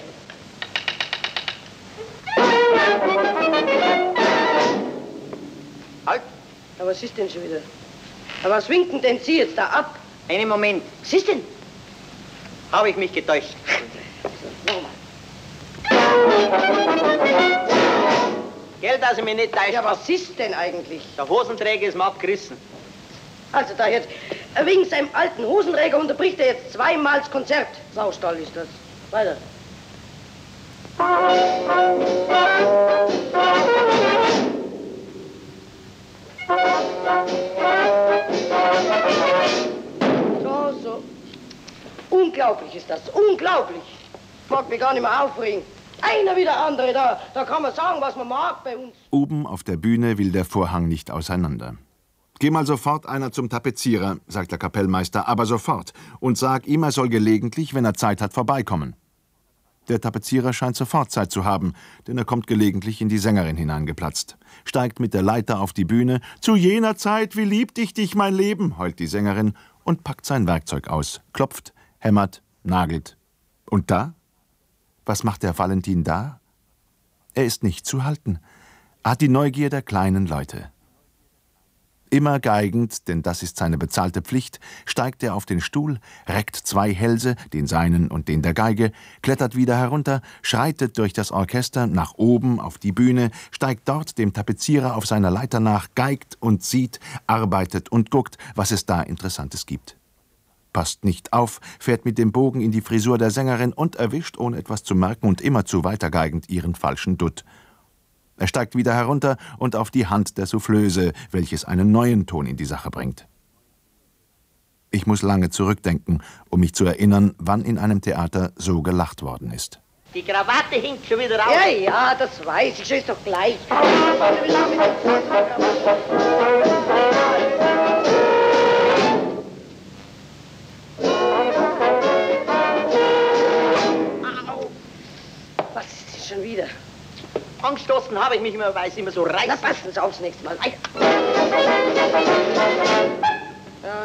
Halt! Aber was ist denn schon wieder? Aber was winken denn Sie jetzt da ab? Einen Moment. Was ist denn? Habe ich mich getäuscht. So, nochmal. Gell, dass ich mich nicht täuscht. Ja, was ist denn eigentlich? Der Hosenträger ist mir abgerissen. Also da jetzt, wegen seinem alten Hosenträger unterbricht er jetzt zweimal das Konzert. Saustall ist das. Weiter. So, so. Unglaublich ist das, unglaublich. Ich mag mich gar nicht mehr aufregen. Einer wie der andere da, da kann man sagen, was man mag bei uns. Oben auf der Bühne will der Vorhang nicht auseinander. Geh mal sofort einer zum Tapezierer, sagt der Kapellmeister, aber sofort. Und sag ihm, er soll gelegentlich, wenn er Zeit hat, vorbeikommen. Der Tapezierer scheint sofort Zeit zu haben, denn er kommt gelegentlich in die Sängerin hineingeplatzt. Steigt mit der Leiter auf die Bühne. »Zu jener Zeit, wie liebte ich dich, mein Leben«, heult die Sängerin und packt sein Werkzeug aus, klopft, hämmert, nagelt. Und da? Was macht der Valentin da? Er ist nicht zu halten. Er hat die Neugier der kleinen Leute. Immer geigend, denn das ist seine bezahlte Pflicht, steigt er auf den Stuhl, reckt zwei Hälse, den seinen und den der Geige, klettert wieder herunter, schreitet durch das Orchester nach oben auf die Bühne, steigt dort dem Tapezierer auf seiner Leiter nach, geigt und sieht, arbeitet und guckt, was es da Interessantes gibt. Passt nicht auf, fährt mit dem Bogen in die Frisur der Sängerin und erwischt, ohne etwas zu merken und immerzu weitergeigend, ihren falschen Dutt. Er steigt wieder herunter und auf die Hand der Soufflöse, welches einen neuen Ton in die Sache bringt. Ich muss lange zurückdenken, um mich zu erinnern, wann in einem Theater so gelacht worden ist. Die Krawatte hängt schon wieder raus. Ja, ja, das weiß ich, schon ist doch gleich. Was ist das schon wieder? Angestoßen habe ich mich immer, weil es immer so reißt. Na, passen Sie aufs nächste Mal. Weiter. Ja.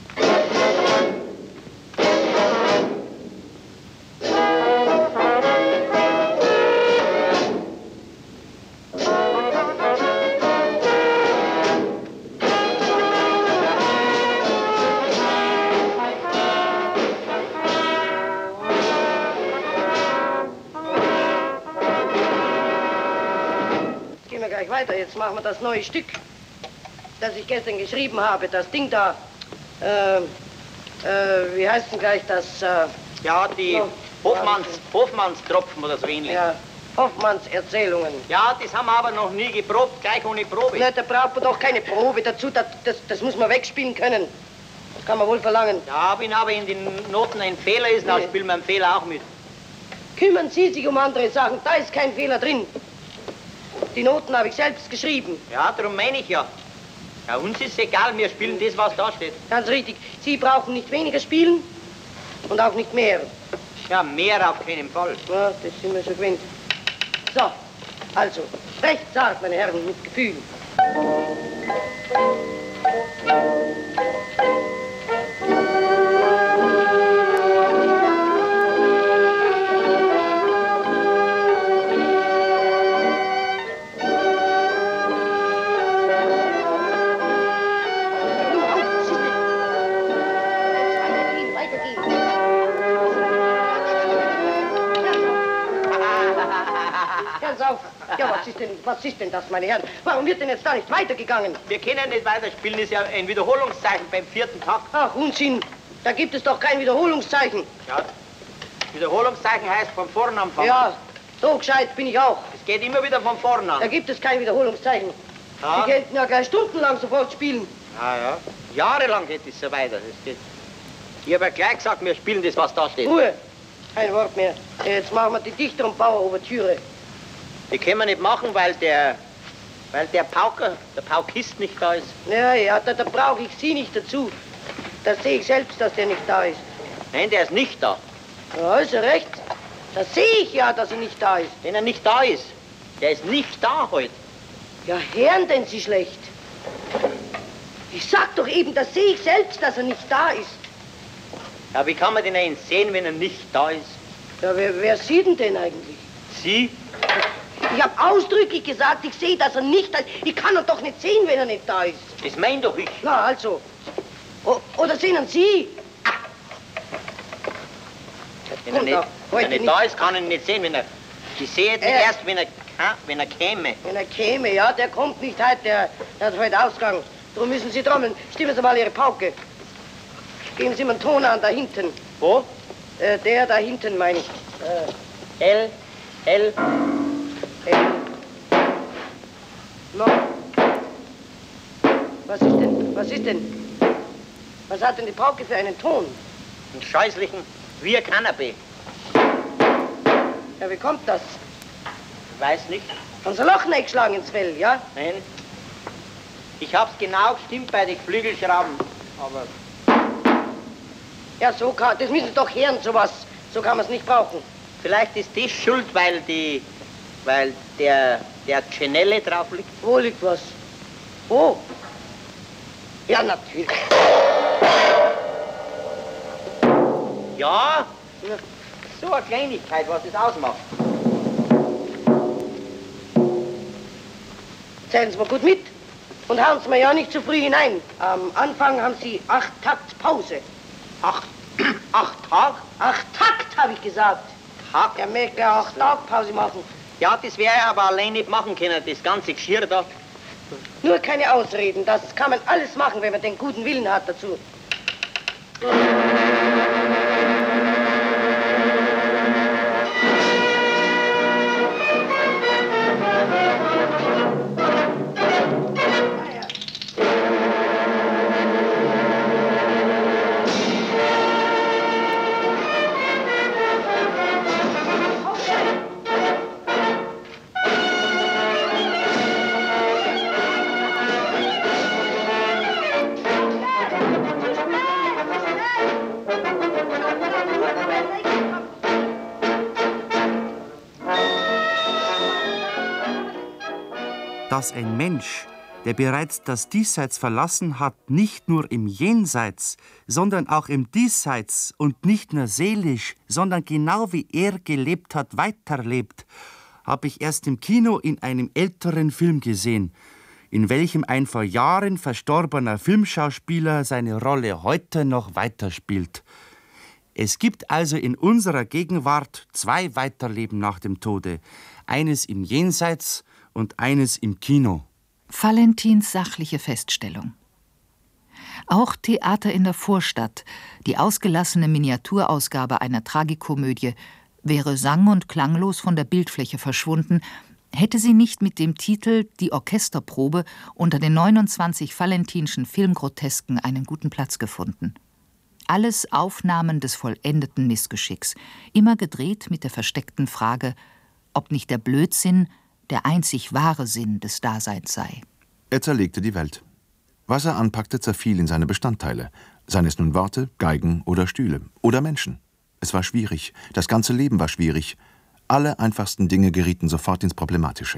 Weiter, jetzt machen wir das neue Stück, das ich gestern geschrieben habe, das Ding da, äh, äh, wie heißt denn gleich das, äh, Ja, die no, Hofmanns, Hofmannstropfen oder so ähnlich. Ja, Hoffmanns Erzählungen. Ja, das haben wir aber noch nie geprobt, gleich ohne Probe. Na, da braucht man doch keine Probe dazu, das, das, das muss man wegspielen können. Das kann man wohl verlangen. Ja, wenn aber in den Noten ein Fehler ist, dann Nee. spielen wir einen Fehler auch mit. Kümmern Sie sich um andere Sachen, da ist kein Fehler drin. Die Noten habe ich selbst geschrieben. Ja, darum meine ich ja. Ja, uns ist egal, wir spielen das, was da steht. Ganz richtig. Sie brauchen nicht weniger spielen und auch nicht mehr. Ja, mehr auf keinen Fall. Ja, das sind wir schon gewöhnt. So, also, recht zart, meine Herren, mit Gefühl. Ja, was ist denn, was ist denn das, meine Herren? Warum wird denn jetzt da nicht weitergegangen? Wir können nicht weiterspielen, ist ja ein Wiederholungszeichen beim vierten Takt. Ach, Unsinn. Da gibt es doch kein Wiederholungszeichen. Ja, Wiederholungszeichen heißt von vorn anfangen. Ja, so gescheit bin ich auch. Es geht immer wieder von vorn an. Da gibt es kein Wiederholungszeichen. Ja. Die könnten ja gleich stundenlang sofort spielen. Ja, ja. Jahrelang geht es so weiter. Das geht. Ich habe ja gleich gesagt, wir spielen das, was da steht. Ruhe. Kein Wort mehr. Jetzt machen wir die Dichter- und Bauer-Ouvertüre. Die können wir nicht machen, weil der, weil der Pauker, der Paukist nicht da ist. Ja, ja, da, da brauche ich Sie nicht dazu. Das sehe ich selbst, dass der nicht da ist. Nein, der ist nicht da. Ja, ist er recht. Das sehe ich ja, dass er nicht da ist. Wenn er nicht da ist. Der ist nicht da heute. Ja, hören denn Sie schlecht? Ich sag doch eben, das sehe ich selbst, dass er nicht da ist. Ja, wie kann man den einen sehen, wenn er nicht da ist? Ja, wer, wer sieht denn denn eigentlich? Sie? Ich habe ausdrücklich gesagt, ich sehe, dass er nicht da ist. Ich kann ihn doch nicht sehen, wenn er nicht da ist. Das mein doch ich. Na, also. O oder sehen ihn Sie? Wenn er nicht, wenn er nicht da ist, kann ich ihn nicht sehen. Wenn er, ich sehe ihn Äh. erst, wenn er, wenn er käme. Wenn er käme, ja, der kommt nicht heute, der, der hat heute Ausgang. Darum müssen Sie trommeln. Stimmen Sie mal Ihre Pauke. Geben Sie mir einen Ton an, da hinten. Wo? Äh, der da hinten, meine ich. Äh. L, L. L. No. Was ist denn, was ist denn? Was hat denn die Pauke für einen Ton? Einen scheußlichen, wie ein Kanapee. Ja, wie kommt das? Ich weiß nicht. Haben Sie ein Loch reingeschlagen ins Fell, ja? Nein. Ich hab's genau gestimmt bei den Flügelschrauben, aber... Ja, so kann, das müssen Sie doch hören, sowas. So kann man es nicht brauchen. Vielleicht ist das schuld, weil die, weil der, der Cenelle drauf liegt. Wo liegt was? Wo? Ja, natürlich. Ja, so eine Kleinigkeit, was das ausmacht. Zählen Sie mal gut mit und hauen Sie mir ja nicht zu früh hinein. Am Anfang haben Sie acht Takt Pause. Acht, acht Tag? Acht Takt, habe ich gesagt. Takt? Der möchte ja acht Tag Pause machen. Ja, das wäre er aber allein nicht machen können, das ganze Geschirr da. Nur keine Ausreden, das kann man alles machen, wenn man den guten Willen hat dazu. Dass ein Mensch, der bereits das Diesseits verlassen hat, nicht nur im Jenseits, sondern auch im Diesseits und nicht nur seelisch, sondern genau wie er gelebt hat, weiterlebt, habe ich erst im Kino in einem älteren Film gesehen, in welchem ein vor Jahren verstorbener Filmschauspieler seine Rolle heute noch weiterspielt. Es gibt also in unserer Gegenwart zwei Weiterleben nach dem Tode, eines im Jenseits und eines im Kino. Valentins sachliche Feststellung. Auch Theater in der Vorstadt, die ausgelassene Miniaturausgabe einer Tragikomödie, wäre sang- und klanglos von der Bildfläche verschwunden, hätte sie nicht mit dem Titel Die Orchesterprobe unter den neunundzwanzig valentinschen Filmgrotesken einen guten Platz gefunden. Alles Aufnahmen des vollendeten Missgeschicks, immer gedreht mit der versteckten Frage, ob nicht der Blödsinn der einzig wahre Sinn des Daseins sei. Er zerlegte die Welt. Was er anpackte, zerfiel in seine Bestandteile. Seien es nun Worte, Geigen oder Stühle oder Menschen. Es war schwierig. Das ganze Leben war schwierig. Alle einfachsten Dinge gerieten sofort ins Problematische.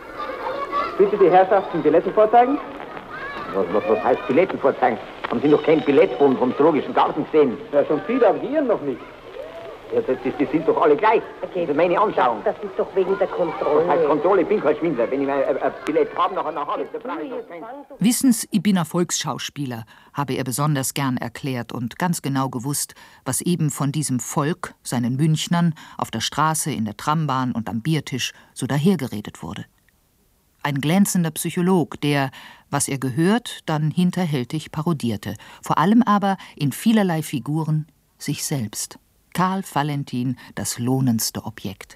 Bitte die Herrschaften Billetten vorzeigen? Was, was, was heißt Billetten vorzeigen? Haben Sie noch kein Billett vom, vom Zoologischen Garten gesehen? Ja, schon viele, aber hier noch nicht. Ja, das, das, die sind doch alle gleich. Okay. Das ist meine Anschauung. Das ist doch wegen der Kontrolle. Als Kontrolle, ich bin kein Schwindler. Wenn ich mein ein, ein Billett habe, nachher nach alles, dann brauche ich doch kein... Wissens, ich bin ein Volksschauspieler, habe er besonders gern erklärt und ganz genau gewusst, was eben von diesem Volk, seinen Münchnern, auf der Straße, in der Trambahn und am Biertisch so dahergeredet wurde. Ein glänzender Psycholog, der, was er gehört, dann hinterhältig parodierte, vor allem aber in vielerlei Figuren sich selbst. Karl Valentin, das lohnendste Objekt.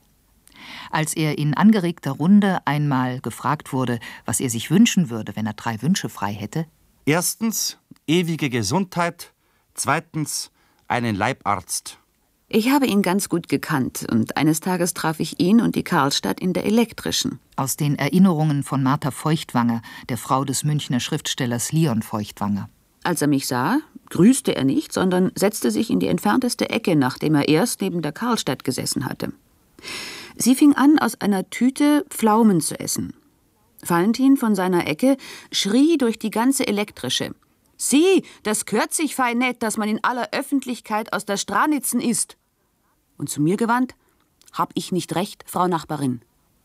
Als er in angeregter Runde einmal gefragt wurde, was er sich wünschen würde, wenn er drei Wünsche frei hätte. Erstens ewige Gesundheit, zweitens einen Leibarzt. Ich habe ihn ganz gut gekannt und eines Tages traf ich ihn und die Karlstadt in der Elektrischen. Aus den Erinnerungen von Martha Feuchtwanger, der Frau des Münchner Schriftstellers Leon Feuchtwanger. Als er mich sah, grüßte er nicht, sondern setzte sich in die entfernteste Ecke, nachdem er erst neben der Karlstadt gesessen hatte. Sie fing an, aus einer Tüte Pflaumen zu essen. Valentin von seiner Ecke schrie durch die ganze Elektrische: »Sieh, das gehört sich fein nett, dass man in aller Öffentlichkeit aus der Stranitzen isst.« Und zu mir gewandt: »Hab ich nicht recht, Frau Nachbarin?«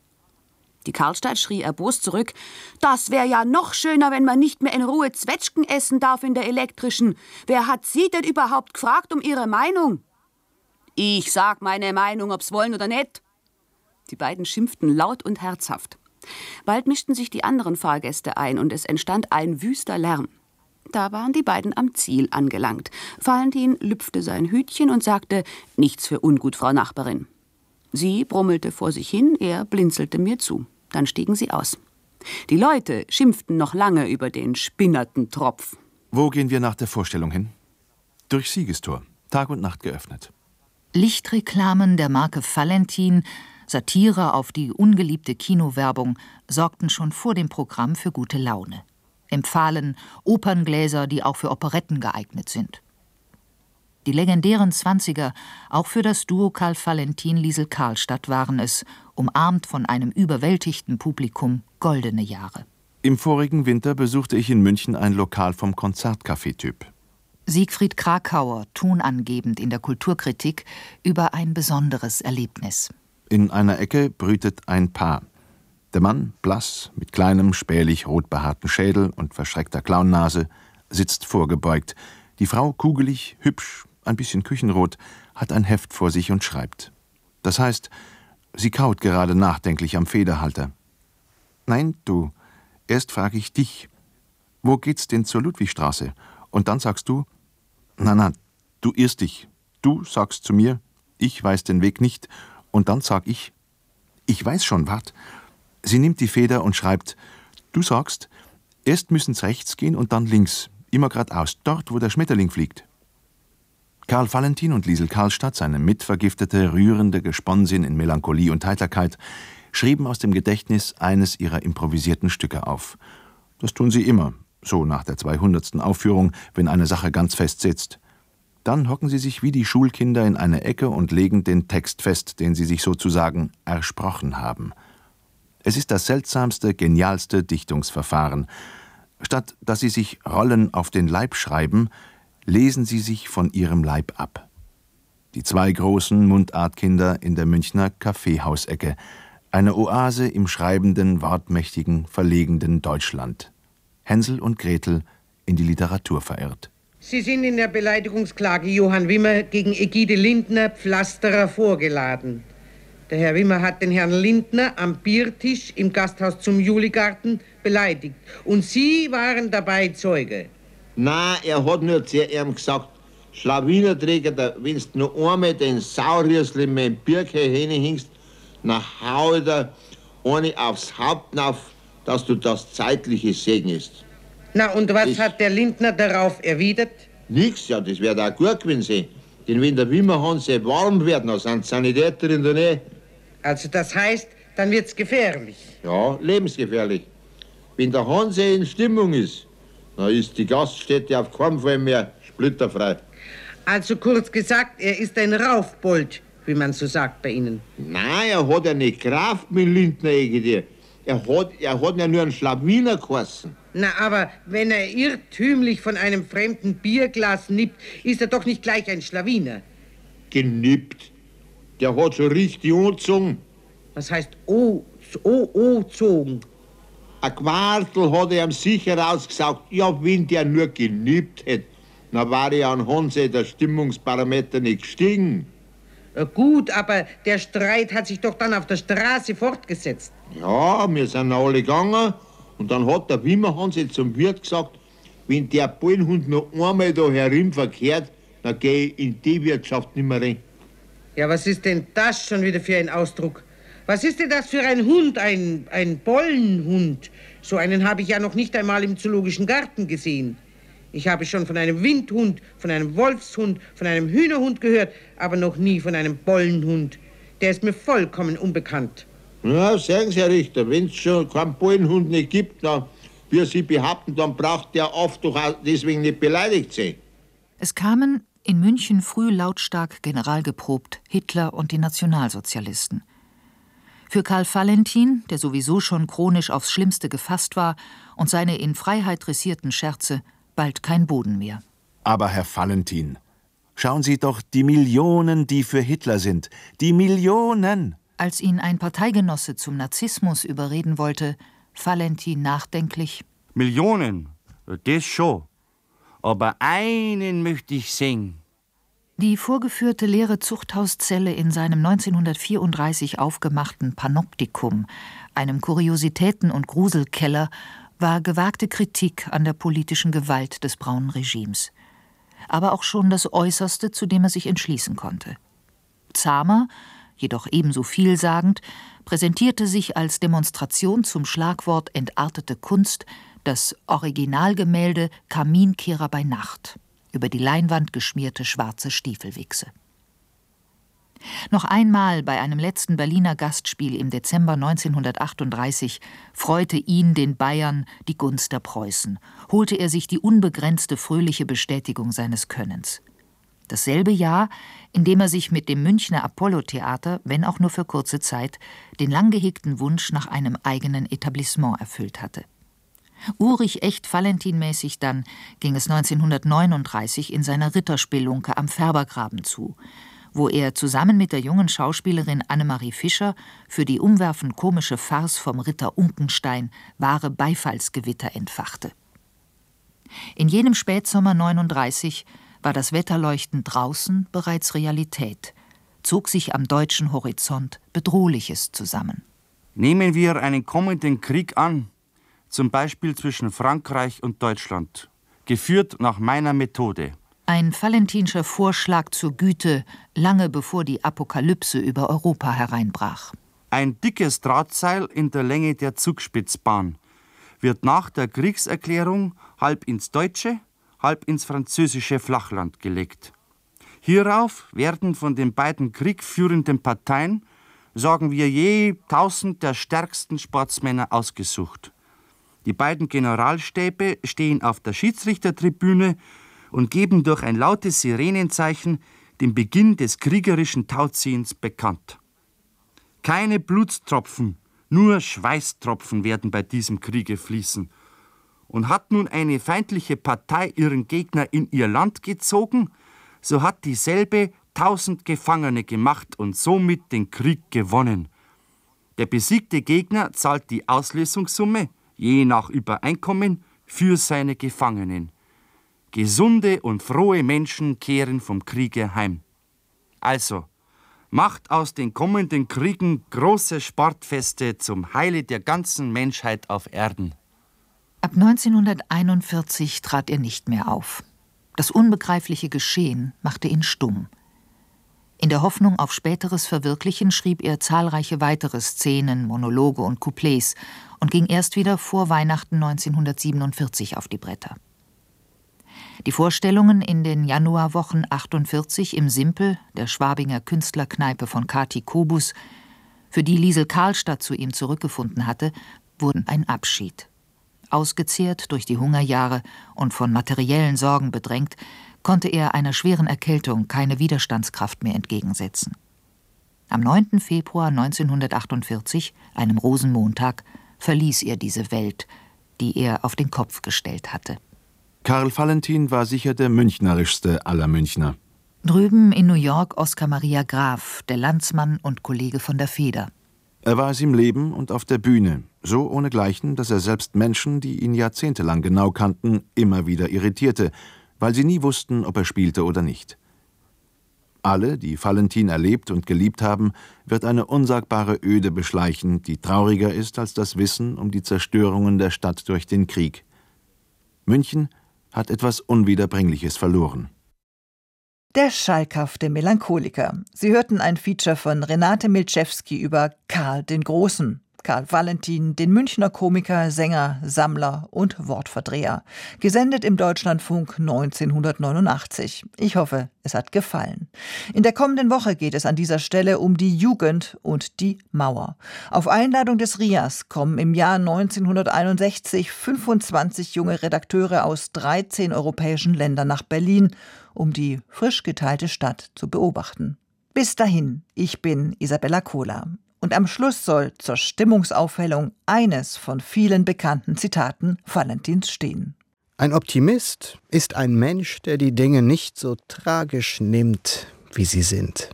Die Karlstadt schrie erbost zurück: »Das wär ja noch schöner, wenn man nicht mehr in Ruhe Zwetschgen essen darf in der Elektrischen. Wer hat Sie denn überhaupt gefragt um Ihre Meinung?« »Ich sag meine Meinung, ob's wollen oder nicht.« Die beiden schimpften laut und herzhaft. Bald mischten sich die anderen Fahrgäste ein und es entstand ein wüster Lärm. Da waren die beiden am Ziel angelangt. Valentin lüpfte sein Hütchen und sagte: »Nichts für ungut, Frau Nachbarin.« Sie brummelte vor sich hin, er blinzelte mir zu. Dann stiegen sie aus. Die Leute schimpften noch lange über den spinnerten Tropf. Wo gehen wir nach der Vorstellung hin? Durch Siegestor, Tag und Nacht geöffnet. Lichtreklamen der Marke Valentin, Satire auf die ungeliebte Kinowerbung, sorgten schon vor dem Programm für gute Laune. Empfahlen Operngläser, die auch für Operetten geeignet sind. Die legendären Zwanziger, auch für das Duo Karl Valentin-Liesel Karlstadt, waren es, umarmt von einem überwältigten Publikum, goldene Jahre. Im vorigen Winter besuchte ich in München ein Lokal vom Konzertcafé-Typ. Siegfried Krakauer, tonangebend in der Kulturkritik, über ein besonderes Erlebnis. In einer Ecke brütet ein Paar. Der Mann, blass, mit kleinem, spärlich rot behaarten Schädel und verschreckter Clownnase, sitzt vorgebeugt. Die Frau, kugelig, hübsch, ein bisschen küchenrot, hat ein Heft vor sich und schreibt. Das heißt, sie kaut gerade nachdenklich am Federhalter. »Nein, du, erst frage ich dich, wo geht's denn zur Ludwigstraße? Und dann sagst du, na, na, du irrst dich. Du sagst zu mir, ich weiß den Weg nicht. Und dann sag ich, ich weiß schon, wart.« Sie nimmt die Feder und schreibt, du sagst, erst müssen's rechts gehen und dann links, immer geradeaus, dort, wo der Schmetterling fliegt. Karl Valentin und Liesel Karlstadt, seine mitvergiftete, rührende Gesponsin in Melancholie und Heiterkeit, schrieben aus dem Gedächtnis eines ihrer improvisierten Stücke auf. Das tun sie immer, so nach der zweihundertsten Aufführung, wenn eine Sache ganz fest sitzt. Dann hocken sie sich wie die Schulkinder in eine Ecke und legen den Text fest, den sie sich sozusagen ersprochen haben. Es ist das seltsamste, genialste Dichtungsverfahren. Statt dass sie sich Rollen auf den Leib schreiben, lesen sie sich von ihrem Leib ab. Die zwei großen Mundartkinder in der Münchner Kaffeehausecke. Eine Oase im schreibenden, wortmächtigen, verlegenden Deutschland. Hänsel und Gretel in die Literatur verirrt. Sie sind in der Beleidigungsklage Johann Wimmer gegen Egide Lindner, Pflasterer, vorgeladen. Der Herr Wimmer hat den Herrn Lindner am Biertisch im Gasthaus zum Juligarten beleidigt. Und Sie waren dabei Zeuge. Nein, er hat nur zu ihm gesagt, Schlawinerträger, wenn du noch einmal den Sauriersli mit dem Birke hinhängst, dann hau ich dir eine aufs Haupt auf, dass du das Zeitliche segnest. Na, und was das hat der Lindner darauf erwidert? Nix, ja, das wird auch gut gewesen. Denn wenn der Wimmer Hanse warm wird, dann sind Sanitäter in der Nähe. Also das heißt, dann wird's gefährlich. Ja, lebensgefährlich. Wenn der Hanse in Stimmung ist, dann ist die Gaststätte auf keinen Fall mehr splitterfrei. Also kurz gesagt, er ist ein Raufbold, wie man so sagt bei Ihnen. Nein, er hat ja nicht Kraft mit Lindner irgendwie. Er hat, er hat ja nur einen Schlawiner geheißen. Na, aber wenn er irrtümlich von einem fremden Bierglas nippt, ist er doch nicht gleich ein Schlawiner. Genippt. Der hat schon richtig angezogen. Was heißt O, O, O zogen? Ein Quartel hat er ihm sicher ausgesagt, ja, wenn der nur genippt hätte, dann war ja an Hanse der Stimmungsparameter nicht gestiegen. Äh, gut, aber der Streit hat sich doch dann auf der Straße fortgesetzt. Ja, wir sind alle gegangen und dann hat der Wimmer Hanse zum Wirt gesagt, wenn der Bullenhund noch einmal da herum verkehrt, dann gehe ich in die Wirtschaft nicht mehr rein. Ja, was ist denn das schon wieder für ein Ausdruck? Was ist denn das für ein Hund, ein, ein Bollenhund? So einen habe ich ja noch nicht einmal im Zoologischen Garten gesehen. Ich habe schon von einem Windhund, von einem Wolfshund, von einem Hühnerhund gehört, aber noch nie von einem Bollenhund. Der ist mir vollkommen unbekannt. Ja, sagen Sie, Herr Richter, wenn es schon keinen Bullenhund nicht gibt, dann, wie Sie behaupten, dann braucht der oft doch auch deswegen nicht beleidigt sein. Es kamen in München früh lautstark generalgeprobt Hitler und die Nationalsozialisten. Für Karl Valentin, der sowieso schon chronisch aufs Schlimmste gefasst war und seine in Freiheit dressierten Scherze, bald kein Boden mehr. Aber Herr Valentin, schauen Sie doch die Millionen, die für Hitler sind. Die Millionen! Als ihn ein Parteigenosse zum Narzissmus überreden wollte, Valentin nachdenklich: Millionen, das schon. Aber einen möchte ich sehen. Die vorgeführte leere Zuchthauszelle in seinem neunzehnhundertvierunddreißig aufgemachten Panoptikum, einem Kuriositäten- und Gruselkeller, war gewagte Kritik an der politischen Gewalt des braunen Regimes. Aber auch schon das Äußerste, zu dem er sich entschließen konnte. Zahmer, jedoch ebenso vielsagend, präsentierte sich als Demonstration zum Schlagwort entartete Kunst das Originalgemälde Kaminkehrer bei Nacht, über die Leinwand geschmierte schwarze Stiefelwichse. Noch einmal bei einem letzten Berliner Gastspiel im Dezember neunzehnhundertachtunddreißig freute ihn, den Bayern, die Gunst der Preußen, holte er sich die unbegrenzte fröhliche Bestätigung seines Könnens. Dasselbe Jahr, in dem er sich mit dem Münchner Apollo-Theater, wenn auch nur für kurze Zeit, den lang gehegten Wunsch nach einem eigenen Etablissement erfüllt hatte. Urig echt valentinmäßig dann ging es neunzehnhundertneununddreißig in seiner Ritterspelunke am Färbergraben zu, wo er zusammen mit der jungen Schauspielerin Annemarie Fischer für die umwerfend komische Farce vom Ritter Unkenstein wahre Beifallsgewitter entfachte. In jenem Spätsommer neununddreißig war das Wetterleuchten draußen bereits Realität, zog sich am deutschen Horizont Bedrohliches zusammen. Nehmen wir einen kommenden Krieg an, zum Beispiel zwischen Frankreich und Deutschland, geführt nach meiner Methode. Ein valentinscher Vorschlag zur Güte, lange bevor die Apokalypse über Europa hereinbrach. Ein dickes Drahtseil in der Länge der Zugspitzbahn wird nach der Kriegserklärung halb ins deutsche, halb ins französische Flachland gelegt. Hierauf werden von den beiden kriegführenden Parteien, sagen wir, je tausend der stärksten Sportsmänner ausgesucht. Die beiden Generalstäbe stehen auf der Schiedsrichtertribüne und geben durch ein lautes Sirenenzeichen den Beginn des kriegerischen Tauziehens bekannt. Keine Blutstropfen, nur Schweißtropfen werden bei diesem Kriege fließen. Und hat nun eine feindliche Partei ihren Gegner in ihr Land gezogen, so hat dieselbe tausend Gefangene gemacht und somit den Krieg gewonnen. Der besiegte Gegner zahlt die Auslösungssumme, je nach Übereinkommen, für seine Gefangenen. Gesunde und frohe Menschen kehren vom Kriege heim. Also, macht aus den kommenden Kriegen große Sportfeste zum Heile der ganzen Menschheit auf Erden. Ab neunzehnhunderteinundvierzig trat er nicht mehr auf. Das unbegreifliche Geschehen machte ihn stumm. In der Hoffnung auf späteres Verwirklichen schrieb er zahlreiche weitere Szenen, Monologe und Couplets und ging erst wieder vor Weihnachten neunzehnhundertsiebenundvierzig auf die Bretter. Die Vorstellungen in den Januarwochen achtundvierzig im Simpel, der Schwabinger Künstlerkneipe von Kati Kobus, für die Liesel Karlstadt zu ihm zurückgefunden hatte, wurden ein Abschied. Ausgezehrt durch die Hungerjahre und von materiellen Sorgen bedrängt, konnte er einer schweren Erkältung keine Widerstandskraft mehr entgegensetzen. Am neunten Februar neunzehnhundertachtundvierzig, einem Rosenmontag, verließ er diese Welt, die er auf den Kopf gestellt hatte. Karl Valentin war sicher der münchnerischste aller Münchner. Drüben in New York Oskar Maria Graf, der Landsmann und Kollege von der Feder. Er war es im Leben und auf der Bühne, so ohnegleichen, dass er selbst Menschen, die ihn jahrzehntelang genau kannten, immer wieder irritierte, weil sie nie wussten, ob er spielte oder nicht. Alle, die Valentin erlebt und geliebt haben, wird eine unsagbare Öde beschleichen, die trauriger ist als das Wissen um die Zerstörungen der Stadt durch den Krieg. München hat etwas Unwiederbringliches verloren. Der schalkhafte Melancholiker. Sie hörten ein Feature von Renate Milczewski über Karl den Großen. Karl Valentin, den Münchner Komiker, Sänger, Sammler und Wortverdreher. Gesendet im Deutschlandfunk neunzehnhundertneunundachtzig. Ich hoffe, es hat gefallen. In der kommenden Woche geht es an dieser Stelle um die Jugend und die Mauer. Auf Einladung des R I A S kommen im Jahr neunzehnhunderteinundsechzig fünfundzwanzig junge Redakteure aus dreizehn europäischen Ländern nach Berlin, um die frisch geteilte Stadt zu beobachten. Bis dahin, ich bin Isabella Kohler. Und am Schluss soll zur Stimmungsaufhellung eines von vielen bekannten Zitaten Valentins stehen. Ein Optimist ist ein Mensch, der die Dinge nicht so tragisch nimmt, wie sie sind.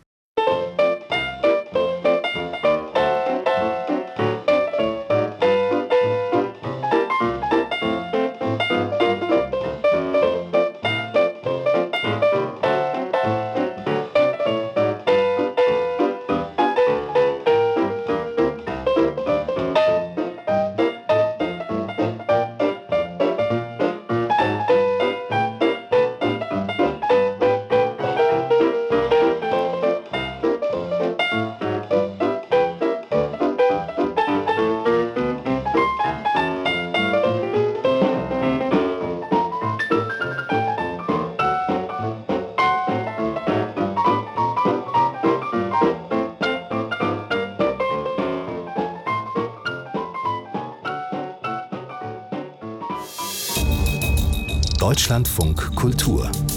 Deutschlandfunk Kultur